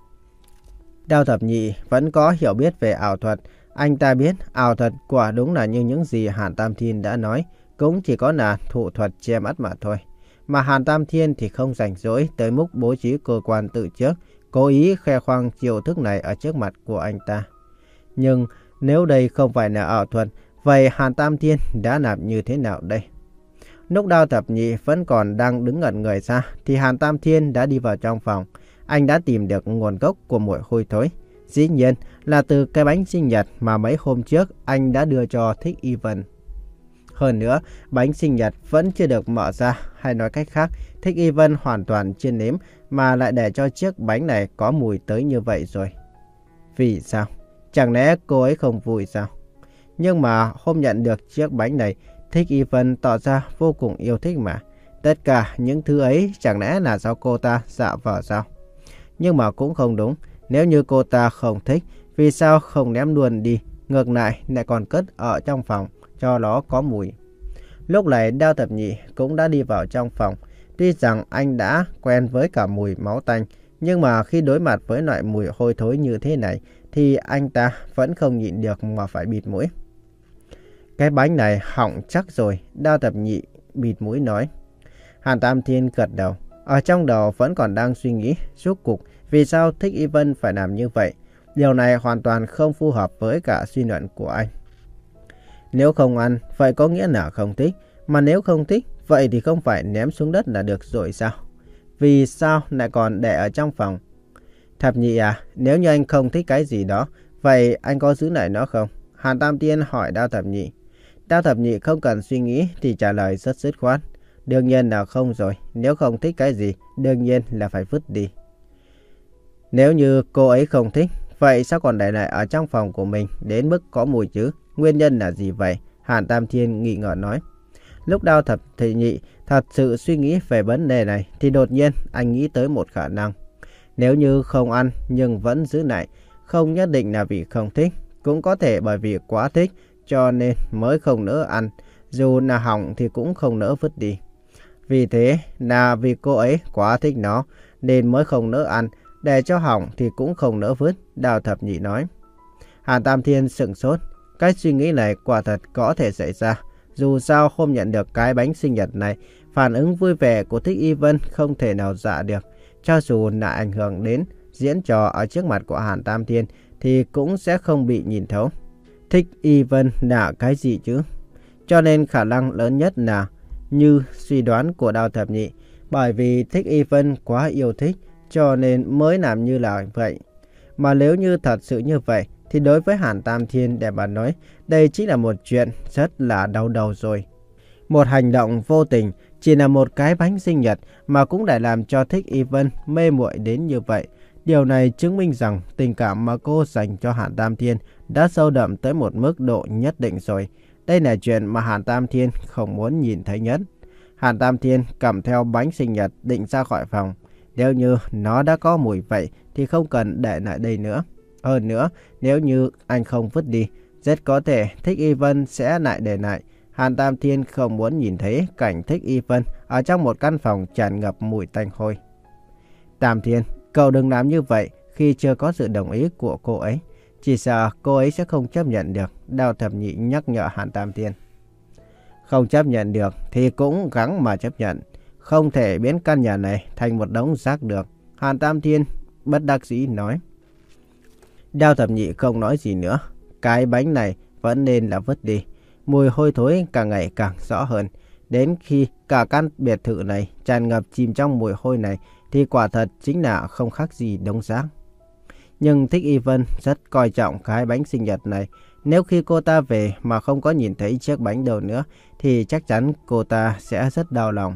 Đao Thập Nhị vẫn có hiểu biết về ảo thuật. Anh ta biết ảo thuật quả đúng là như những gì Hàn Tam Thiên đã nói. Cũng chỉ có là thủ thuật che mắt mà thôi. Mà Hàn Tam Thiên thì không rảnh rỗi tới mức bố trí cơ quan từ trước. Cố ý khoe khoang chiêu thức này ở trước mặt của anh ta. Nhưng nếu đây không phải là ảo thuật, vậy Hàn Tam Thiên đã làm như thế nào đây? Lúc Đao Thập Nhị vẫn còn đang đứng ngẩn người ra thì Hàn Tam Thiên đã đi vào trong phòng. Anh đã tìm được nguồn gốc của mùi hôi thối. Dĩ nhiên là từ cái bánh sinh nhật mà mấy hôm trước anh đã đưa cho Thích Y Vân. Hơn nữa, bánh sinh nhật vẫn chưa được mở ra, hay nói cách khác, Thích Y Vân hoàn toàn chưa nếm mà lại để cho chiếc bánh này có mùi tới như vậy rồi. Vì sao? Chẳng lẽ cô ấy không vui sao? Nhưng mà hôm nhận được chiếc bánh này, Thích Y Vân tỏ ra vô cùng yêu thích mà. Tất cả những thứ ấy chẳng lẽ là do cô ta dạ vờ sao? Nhưng mà cũng không đúng. Nếu như cô ta không thích, vì sao không ném luôn đi? Ngược lại lại còn cất ở trong phòng cho nó có mùi. Lúc này Đao Thập Nhị cũng đã đi vào trong phòng. Tuy rằng anh đã quen với cả mùi máu tanh, nhưng mà khi đối mặt với loại mùi hôi thối như thế này thì anh ta vẫn không nhịn được mà phải bịt mũi. Cái bánh này hỏng chắc rồi, Đao Thập Nhị bịt mũi nói. Hàn Tam Thiên gật đầu. Ở trong đầu vẫn còn đang suy nghĩ rốt cuộc vì sao Thích Y Vân phải làm như vậy. Điều này hoàn toàn không phù hợp với cả suy luận của anh. Nếu không ăn, vậy có nghĩa là không thích. Mà nếu không thích, vậy thì không phải ném xuống đất là được rồi sao? Vì sao lại còn để ở trong phòng? Thập Nhị à, nếu như anh không thích cái gì đó, vậy anh có giữ lại nó không? Hàn Tam Thiên hỏi Đao Thập Nhị. Đao Thập Nhị không cần suy nghĩ thì trả lời rất dứt khoát. Đương nhiên là không rồi, nếu không thích cái gì, đương nhiên là phải vứt đi. Nếu như cô ấy không thích, vậy sao còn để lại ở trong phòng của mình đến mức có mùi chứ? Nguyên nhân là gì vậy? Hàn Tam Thiên nghi ngờ nói. Lúc Đao Thập Nhị thật sự suy nghĩ về vấn đề này thì đột nhiên anh nghĩ tới một khả năng. Nếu như không ăn nhưng vẫn giữ lại, không nhất định là vì không thích, cũng có thể bởi vì quá thích cho nên mới không nỡ ăn, dù là hỏng thì cũng không nỡ vứt đi. Vì thế là vì cô ấy quá thích nó nên mới không nỡ ăn, để cho hỏng thì cũng không nỡ vứt, Đào Thập Nhị nói. Hàn Tam Thiên sững sốt, cái suy nghĩ này quả thật có thể xảy ra. Dù sao hôm nhận được cái bánh sinh nhật này, phản ứng vui vẻ của Thích Y Vân không thể nào giả được. Cho dù là ảnh hưởng đến diễn trò ở trước mặt của Hàn Tam Thiên thì cũng sẽ không bị nhìn thấu. Thích Y Vân là cái gì chứ? Cho nên khả năng lớn nhất là như suy đoán của Đào Thập Nhị, bởi vì Thích Y Vân quá yêu thích cho nên mới làm như là vậy. Mà nếu như thật sự như vậy thì đối với Hàn Tam Thiên để bà nói, đây chính là một chuyện rất là đau đầu rồi. Một hành động vô tình, chỉ là một cái bánh sinh nhật mà cũng đã làm cho Thích Y Vân mê muội đến như vậy. Điều này chứng minh rằng tình cảm mà cô dành cho Hàn Tam Thiên đã sâu đậm tới một mức độ nhất định rồi. Đây là chuyện mà Hàn Tam Thiên không muốn nhìn thấy nhất. Hàn Tam Thiên cầm theo bánh sinh nhật định ra khỏi phòng. Nếu như nó đã có mùi vậy thì không cần để lại đây nữa. Hơn nữa, nếu như anh không vứt đi, rất có thể Thích Y Vân sẽ lại để lại. Hàn Tam Thiên không muốn nhìn thấy cảnh Thích Y Vân ở trong một căn phòng tràn ngập mùi tanh hôi. Tam Thiên, cậu đừng làm như vậy khi chưa có sự đồng ý của cô ấy. Chỉ sợ cô ấy sẽ không chấp nhận được, Đào Thập Nhị nhắc nhở Hàn Tam Thiên. Không chấp nhận được thì cũng gắng mà chấp nhận. Không thể biến căn nhà này thành một đống rác được, Hàn Tam Thiên bất đắc dĩ nói. Đào Thập Nhị không nói gì nữa. Cái bánh này vẫn nên là vứt đi. Mùi hôi thối càng ngày càng rõ hơn. Đến khi cả căn biệt thự này tràn ngập chìm trong mùi hôi này thì quả thật chính là không khác gì đống rác. Nhưng Thích Y Vân rất coi trọng cái bánh sinh nhật này. Nếu khi cô ta về mà không có nhìn thấy chiếc bánh đâu nữa thì chắc chắn cô ta sẽ rất đau lòng.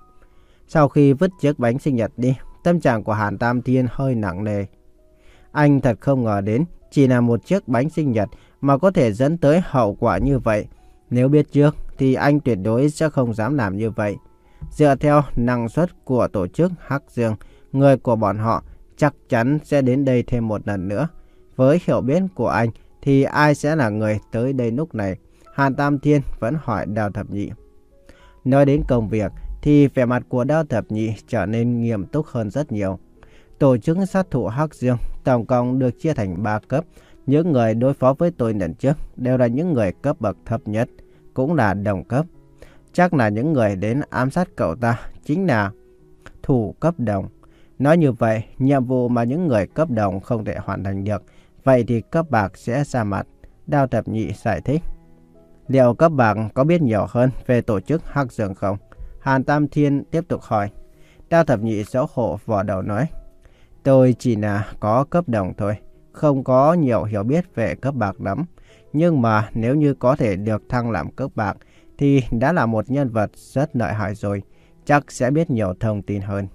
Sau khi vứt chiếc bánh sinh nhật đi, tâm trạng của Hàn Tam Thiên hơi nặng nề. Anh thật không ngờ đến chỉ là một chiếc bánh sinh nhật mà có thể dẫn tới hậu quả như vậy. Nếu biết trước thì anh tuyệt đối sẽ không dám làm như vậy. Dựa theo năng suất của tổ chức Hắc Dương, người của bọn họ chắc chắn sẽ đến đây thêm một lần nữa. Với hiểu biết của anh thì ai sẽ là người tới đây lúc này? Hàn Tam Thiên vẫn hỏi Đào Thập Nhị. Nói đến công việc thì vẻ mặt của Đào Thập Nhị trở nên nghiêm túc hơn rất nhiều. Tổ chức sát thủ Hắc Dương tổng cộng được chia thành ba cấp. Những người đối phó với tôi lần trước đều là những người cấp bậc thấp nhất, cũng là đồng cấp. Chắc là những người đến ám sát cậu ta chính là thủ cấp đồng. Nói như vậy, nhiệm vụ mà những người cấp đồng không thể hoàn thành được, vậy thì cấp bạc sẽ ra mặt, Đào Thập Nhị giải thích. Liệu cấp bạc có biết nhiều hơn về tổ chức Hắc Dương không? Hàn Tam Thiên tiếp tục hỏi. Đào Thập Nhị xấu hổ vò đầu nói. Tôi chỉ là có cấp đồng thôi, không có nhiều hiểu biết về cấp bạc lắm. Nhưng mà nếu như có thể được thăng làm cấp bạc thì đã là một nhân vật rất lợi hại rồi, chắc sẽ biết nhiều thông tin hơn.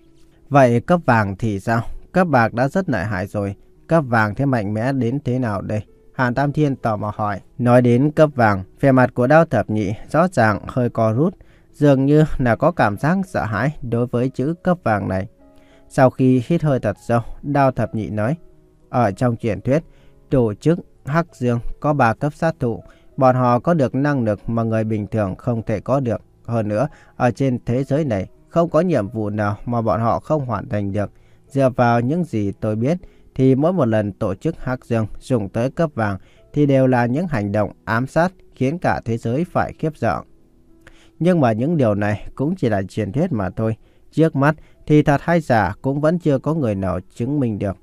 Vậy cấp vàng thì sao? Cấp bạc đã rất lợi hại rồi, cấp vàng thế mạnh mẽ đến thế nào đây? Hàn Tam Thiên tò mò hỏi. Nói đến cấp vàng, vẻ mặt của Đào Thập Nhị rõ ràng hơi co rút, dường như là có cảm giác sợ hãi đối với chữ cấp vàng này. Sau khi hít hơi thật sâu, Đào Thập Nhị nói. Ở trong truyền thuyết, tổ chức Hắc Dương có ba cấp sát thủ. Bọn họ có được năng lực mà người bình thường không thể có được. Hơn nữa, ở trên thế giới này, không có nhiệm vụ nào mà bọn họ không hoàn thành được. Dựa vào những gì tôi biết, thì mỗi một lần tổ chức Hắc Dương dùng tới cấp vàng thì đều là những hành động ám sát khiến cả thế giới phải khiếp sợ. Nhưng mà những điều này cũng chỉ là truyền thuyết mà thôi. Trước mắt thì thật hay giả cũng vẫn chưa có người nào chứng minh được.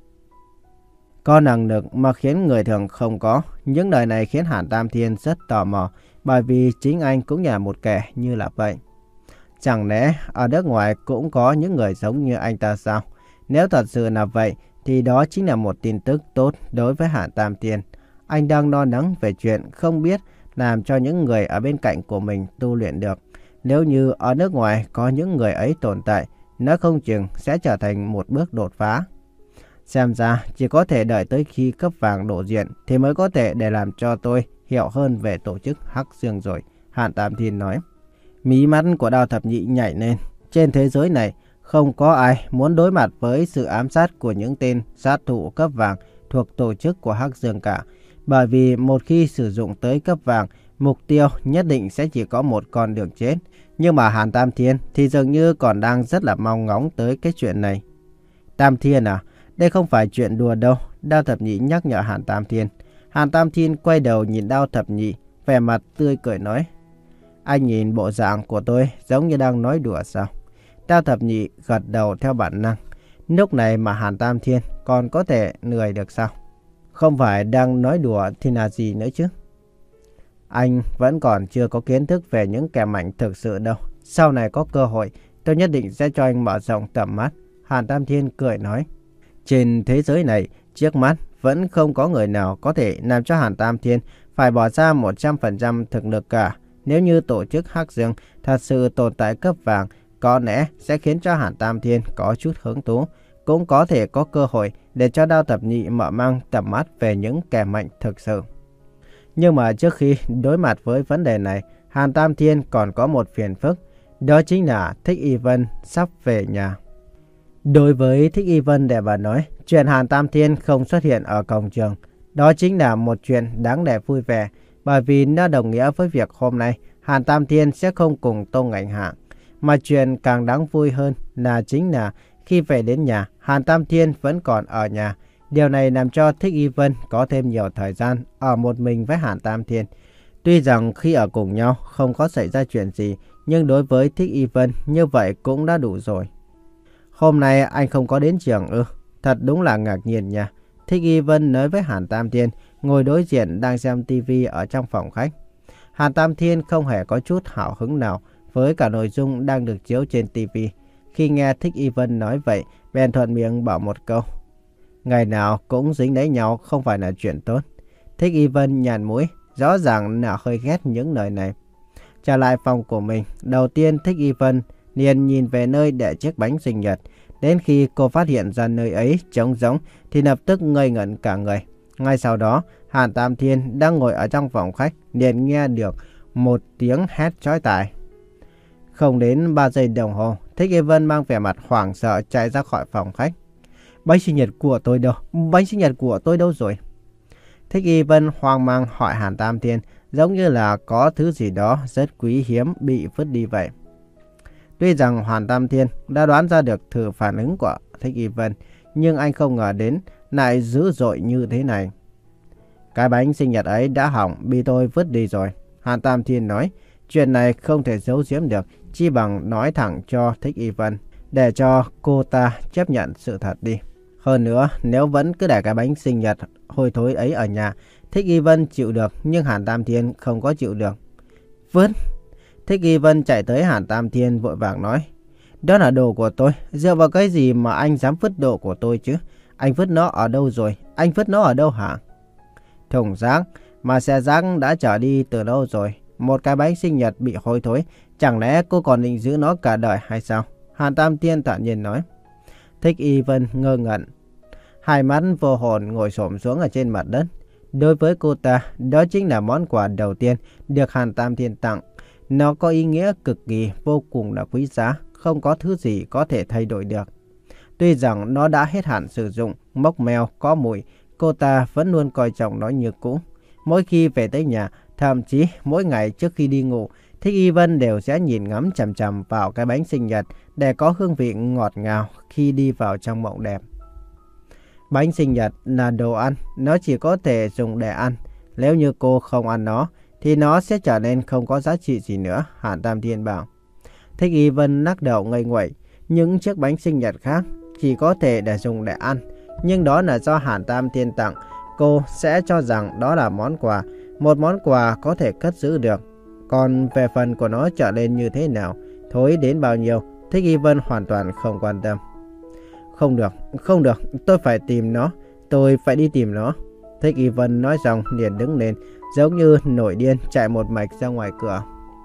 Có năng lực mà khiến người thường không có. Những lời này khiến Hàn Tam Thiên rất tò mò, bởi vì chính anh cũng là một kẻ như là vậy. Chẳng lẽ ở nước ngoài cũng có những người giống như anh ta sao? Nếu thật sự là vậy thì đó chính là một tin tức tốt đối với Hàn Tam Thiên. Anh đang lo lắng về chuyện không biết làm cho những người ở bên cạnh của mình tu luyện được. Nếu như ở nước ngoài có những người ấy tồn tại, nó không chừng sẽ trở thành một bước đột phá. Xem ra chỉ có thể đợi tới khi cấp vàng lộ diện thì mới có thể để làm cho tôi hiểu hơn về tổ chức Hắc Dương rồi, Hàn Tam Thiên nói. Mí mắt của Đào Thập Nhị nhảy lên. Trên thế giới này không có ai muốn đối mặt với sự ám sát của những tên sát thủ cấp vàng thuộc tổ chức của Hắc Dương cả. Bởi vì một khi sử dụng tới cấp vàng, mục tiêu nhất định sẽ chỉ có một con đường chết. Nhưng mà Hàn Tam Thiên thì dường như còn đang rất là mong ngóng tới cái chuyện này. Tam Thiên à, Đây không phải chuyện đùa đâu, Đao Thập Nhị nhắc nhở Hàn Tam Thiên. Hàn Tam Thiên quay đầu nhìn Đao Thập Nhị, vẻ mặt tươi cười nói. Anh nhìn bộ dạng của tôi giống như đang nói đùa sao? Đao Thập Nhị gật đầu theo bản năng. Lúc này mà Hàn Tam Thiên còn có thể lười được sao? Không phải đang nói đùa thì là gì nữa chứ? Anh vẫn còn chưa có kiến thức về những kẻ mạnh thực sự đâu. Sau này có cơ hội, tôi nhất định sẽ cho anh mở rộng tầm mắt. Hàn Tam Thiên cười nói. Trên thế giới này, trước mắt vẫn không có người nào có thể làm cho Hàn Tam Thiên phải bỏ ra một trăm phần trăm thực lực cả. Nếu như tổ chức Hắc Dương thật sự tồn tại cấp vàng, có lẽ sẽ khiến cho Hàn Tam Thiên có chút hứng thú. Cũng có thể có cơ hội để cho Đao Thập Nhị mở mang tầm mắt về những kẻ mạnh thực sự. Nhưng mà trước khi đối mặt với vấn đề này, Hàn Tam Thiên còn có một phiền phức. Đó chính là Thích Y Vân sắp về nhà. Đối với Thích Y Vân để bà nói, chuyện Hàn Tam Thiên không xuất hiện ở cổng trường, đó chính là một chuyện đáng để vui vẻ. Bởi vì nó đồng nghĩa với việc hôm nay Hàn Tam Thiên sẽ không cùng Tô Ngạnh Hạ. Mà chuyện càng đáng vui hơn là chính là khi về đến nhà, Hàn Tam Thiên vẫn còn ở nhà. Điều này làm cho Thích Y Vân có thêm nhiều thời gian ở một mình với Hàn Tam Thiên. Tuy rằng khi ở cùng nhau không có xảy ra chuyện gì, nhưng đối với Thích Y Vân như vậy cũng đã đủ rồi. Hôm nay anh không có đến trường ư? Thật đúng là ngạc nhiên nha. Thích Y Vân nói với Hàn Tam Thiên, ngồi đối diện đang xem tivi ở trong phòng khách. Hàn Tam Thiên không hề có chút hào hứng nào với cả nội dung đang được chiếu trên tivi. Khi nghe Thích Y Vân nói vậy, bèn thuận miệng bảo một câu. Ngày nào cũng dính lấy nhau không phải là chuyện tốt. Thích Y Vân nhàn mũi, rõ ràng là hơi ghét những lời này. Trở lại phòng của mình, đầu tiên Thích Y Vân liền nhìn về nơi để chiếc bánh sinh nhật. Đến khi cô phát hiện ra nơi ấy trống rỗng thì lập tức ngây ngẩn cả người. Ngay sau đó, Hàn Tam Thiên đang ngồi ở trong phòng khách liền nghe được một tiếng hét chói tai. Không đến ba giây đồng hồ, Thích Y Vân mang vẻ mặt hoảng sợ chạy ra khỏi phòng khách. Bánh sinh nhật của tôi đâu? Bánh sinh nhật của tôi đâu rồi? Thích Y Vân hoang mang hỏi Hàn Tam Thiên, giống như là có thứ gì đó rất quý hiếm bị vứt đi vậy. Tuy rằng Hàn Tam Thiên đã đoán ra được thử phản ứng của Thích Y Vân, nhưng anh không ngờ đến lại dữ dội như thế này. Cái bánh sinh nhật ấy đã hỏng, bị tôi vứt đi rồi. Hàn Tam Thiên nói, chuyện này không thể giấu giếm được, chi bằng nói thẳng cho Thích Y Vân, để cho cô ta chấp nhận sự thật đi. Hơn nữa, nếu vẫn cứ để cái bánh sinh nhật hôi thối ấy ở nhà, Thích Y Vân chịu được, nhưng Hàn Tam Thiên không có chịu được. Vứt! Thích Y Vân chạy tới Hàn Tam Thiên vội vàng nói, đó là đồ của tôi, dựa vào cái gì mà anh dám vứt đồ của tôi chứ? Anh vứt nó ở đâu rồi? Anh vứt nó ở đâu hả? Thùng rác, mà xe rác đã chở đi từ lâu rồi. Một cái bánh sinh nhật bị hôi thối, chẳng lẽ cô còn định giữ nó cả đời hay sao? Hàn Tam Thiên thản nhiên nói. Thích Y Vân ngơ ngẩn, hai mắt vô hồn ngồi xổm xuống ở trên mặt đất. Đối với cô ta, đó chính là món quà đầu tiên được Hàn Tam Thiên tặng. Nó có ý nghĩa cực kỳ vô cùng là quý giá, không có thứ gì có thể thay đổi được. Tuy rằng nó đã hết hạn sử dụng, mốc meo, có mùi, cô ta vẫn luôn coi trọng nó như cũ. Mỗi khi về tới nhà, thậm chí mỗi ngày trước khi đi ngủ, Thích Y Vân đều sẽ nhìn ngắm chằm chằm vào cái bánh sinh nhật để có hương vị ngọt ngào khi đi vào trong mộng đẹp. Bánh sinh nhật là đồ ăn, nó chỉ có thể dùng để ăn. Nếu như cô không ăn nó, thì nó sẽ trở nên không có giá trị gì nữa, Hàn Tam Thiên bảo. Thích Y Vân lắc đầu ngây nguậy, những chiếc bánh sinh nhật khác chỉ có thể để dùng để ăn. Nhưng đó là do Hàn Tam Thiên tặng, cô sẽ cho rằng đó là món quà, một món quà có thể cất giữ được. Còn về phần của nó trở nên như thế nào, thối đến bao nhiêu, Thích Y Vân hoàn toàn không quan tâm. Không được, không được, tôi phải tìm nó, tôi phải đi tìm nó. Thích Y Vân nói xong liền đứng lên, giống như nổi điên chạy một mạch ra ngoài cửa.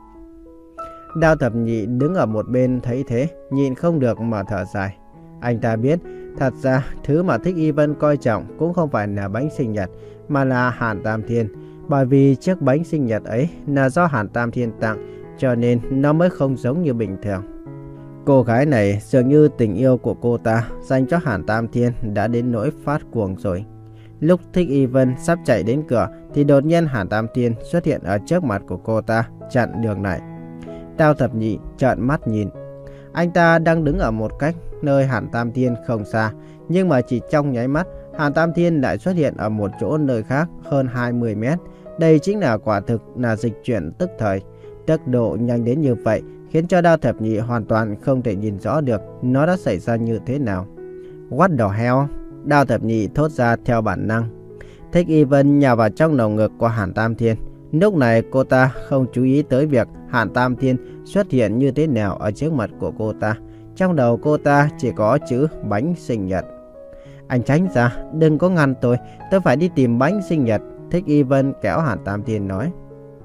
Đao Thập Nhị đứng ở một bên thấy thế, nhịn không được mà thở dài. Anh ta biết, thật ra thứ mà Thích Y Vân coi trọng cũng không phải là bánh sinh nhật, mà là Hàn Tam Thiên. Bởi vì chiếc bánh sinh nhật ấy là do Hàn Tam Thiên tặng, cho nên nó mới không giống như bình thường. Cô gái này dường như tình yêu của cô ta dành cho Hàn Tam Thiên đã đến nỗi phát cuồng rồi. Lúc Thích Y Vân sắp chạy đến cửa thì đột nhiên Hàn Tam Thiên xuất hiện ở trước mặt của cô ta, chặn đường lại. Đao Thập Nhị trợn mắt nhìn. Anh ta đang đứng ở một cách nơi Hàn Tam Thiên không xa, Nhưng mà chỉ trong nháy mắt, Hàn Tam Thiên lại xuất hiện ở một chỗ nơi khác hơn hai mươi mét. Đây chính là quả thực là dịch chuyển tức thời. Tốc độ nhanh đến như vậy khiến cho Đao Thập Nhị hoàn toàn không thể nhìn rõ được nó đã xảy ra như thế nào. What the hell? Đao Thập Nhị thốt ra theo bản năng. Thích Y Vân nhào vào trong lồng ngực của Hàn Tam Thiên. Lúc này cô ta không chú ý tới việc Hàn Tam Thiên xuất hiện như thế nào ở trước mặt của cô ta. Trong đầu cô ta chỉ có chữ bánh sinh nhật. Anh tránh ra, đừng có ngăn tôi, tôi phải đi tìm bánh sinh nhật. Thích Y Vân kéo Hàn Tam Thiên nói.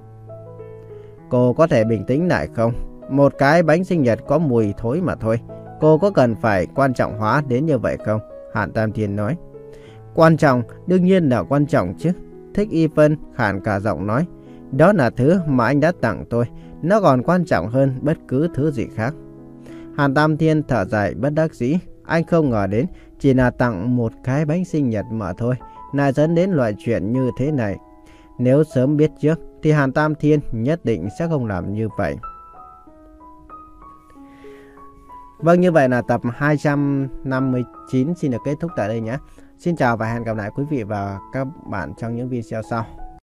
Cô có thể bình tĩnh lại không? Một cái bánh sinh nhật có mùi thối mà thôi. Cô có cần phải quan trọng hóa đến như vậy không? Hàn Tam Thiên nói. Quan trọng, đương nhiên là quan trọng chứ. Thích Y Vân khàn cả giọng nói. Đó là thứ mà anh đã tặng tôi. Nó còn quan trọng hơn bất cứ thứ gì khác. Hàn Tam Thiên thở dài bất đắc dĩ. Anh không ngờ đến chỉ là tặng một cái bánh sinh nhật mà thôi, lại dẫn đến loại chuyện như thế này. Nếu sớm biết trước thì Hàn Tam Thiên nhất định sẽ không làm như vậy. Vâng, như vậy là tập hai trăm năm mươi chín xin được kết thúc tại đây nhé. Xin chào và hẹn gặp lại quý vị và các bạn trong những video sau.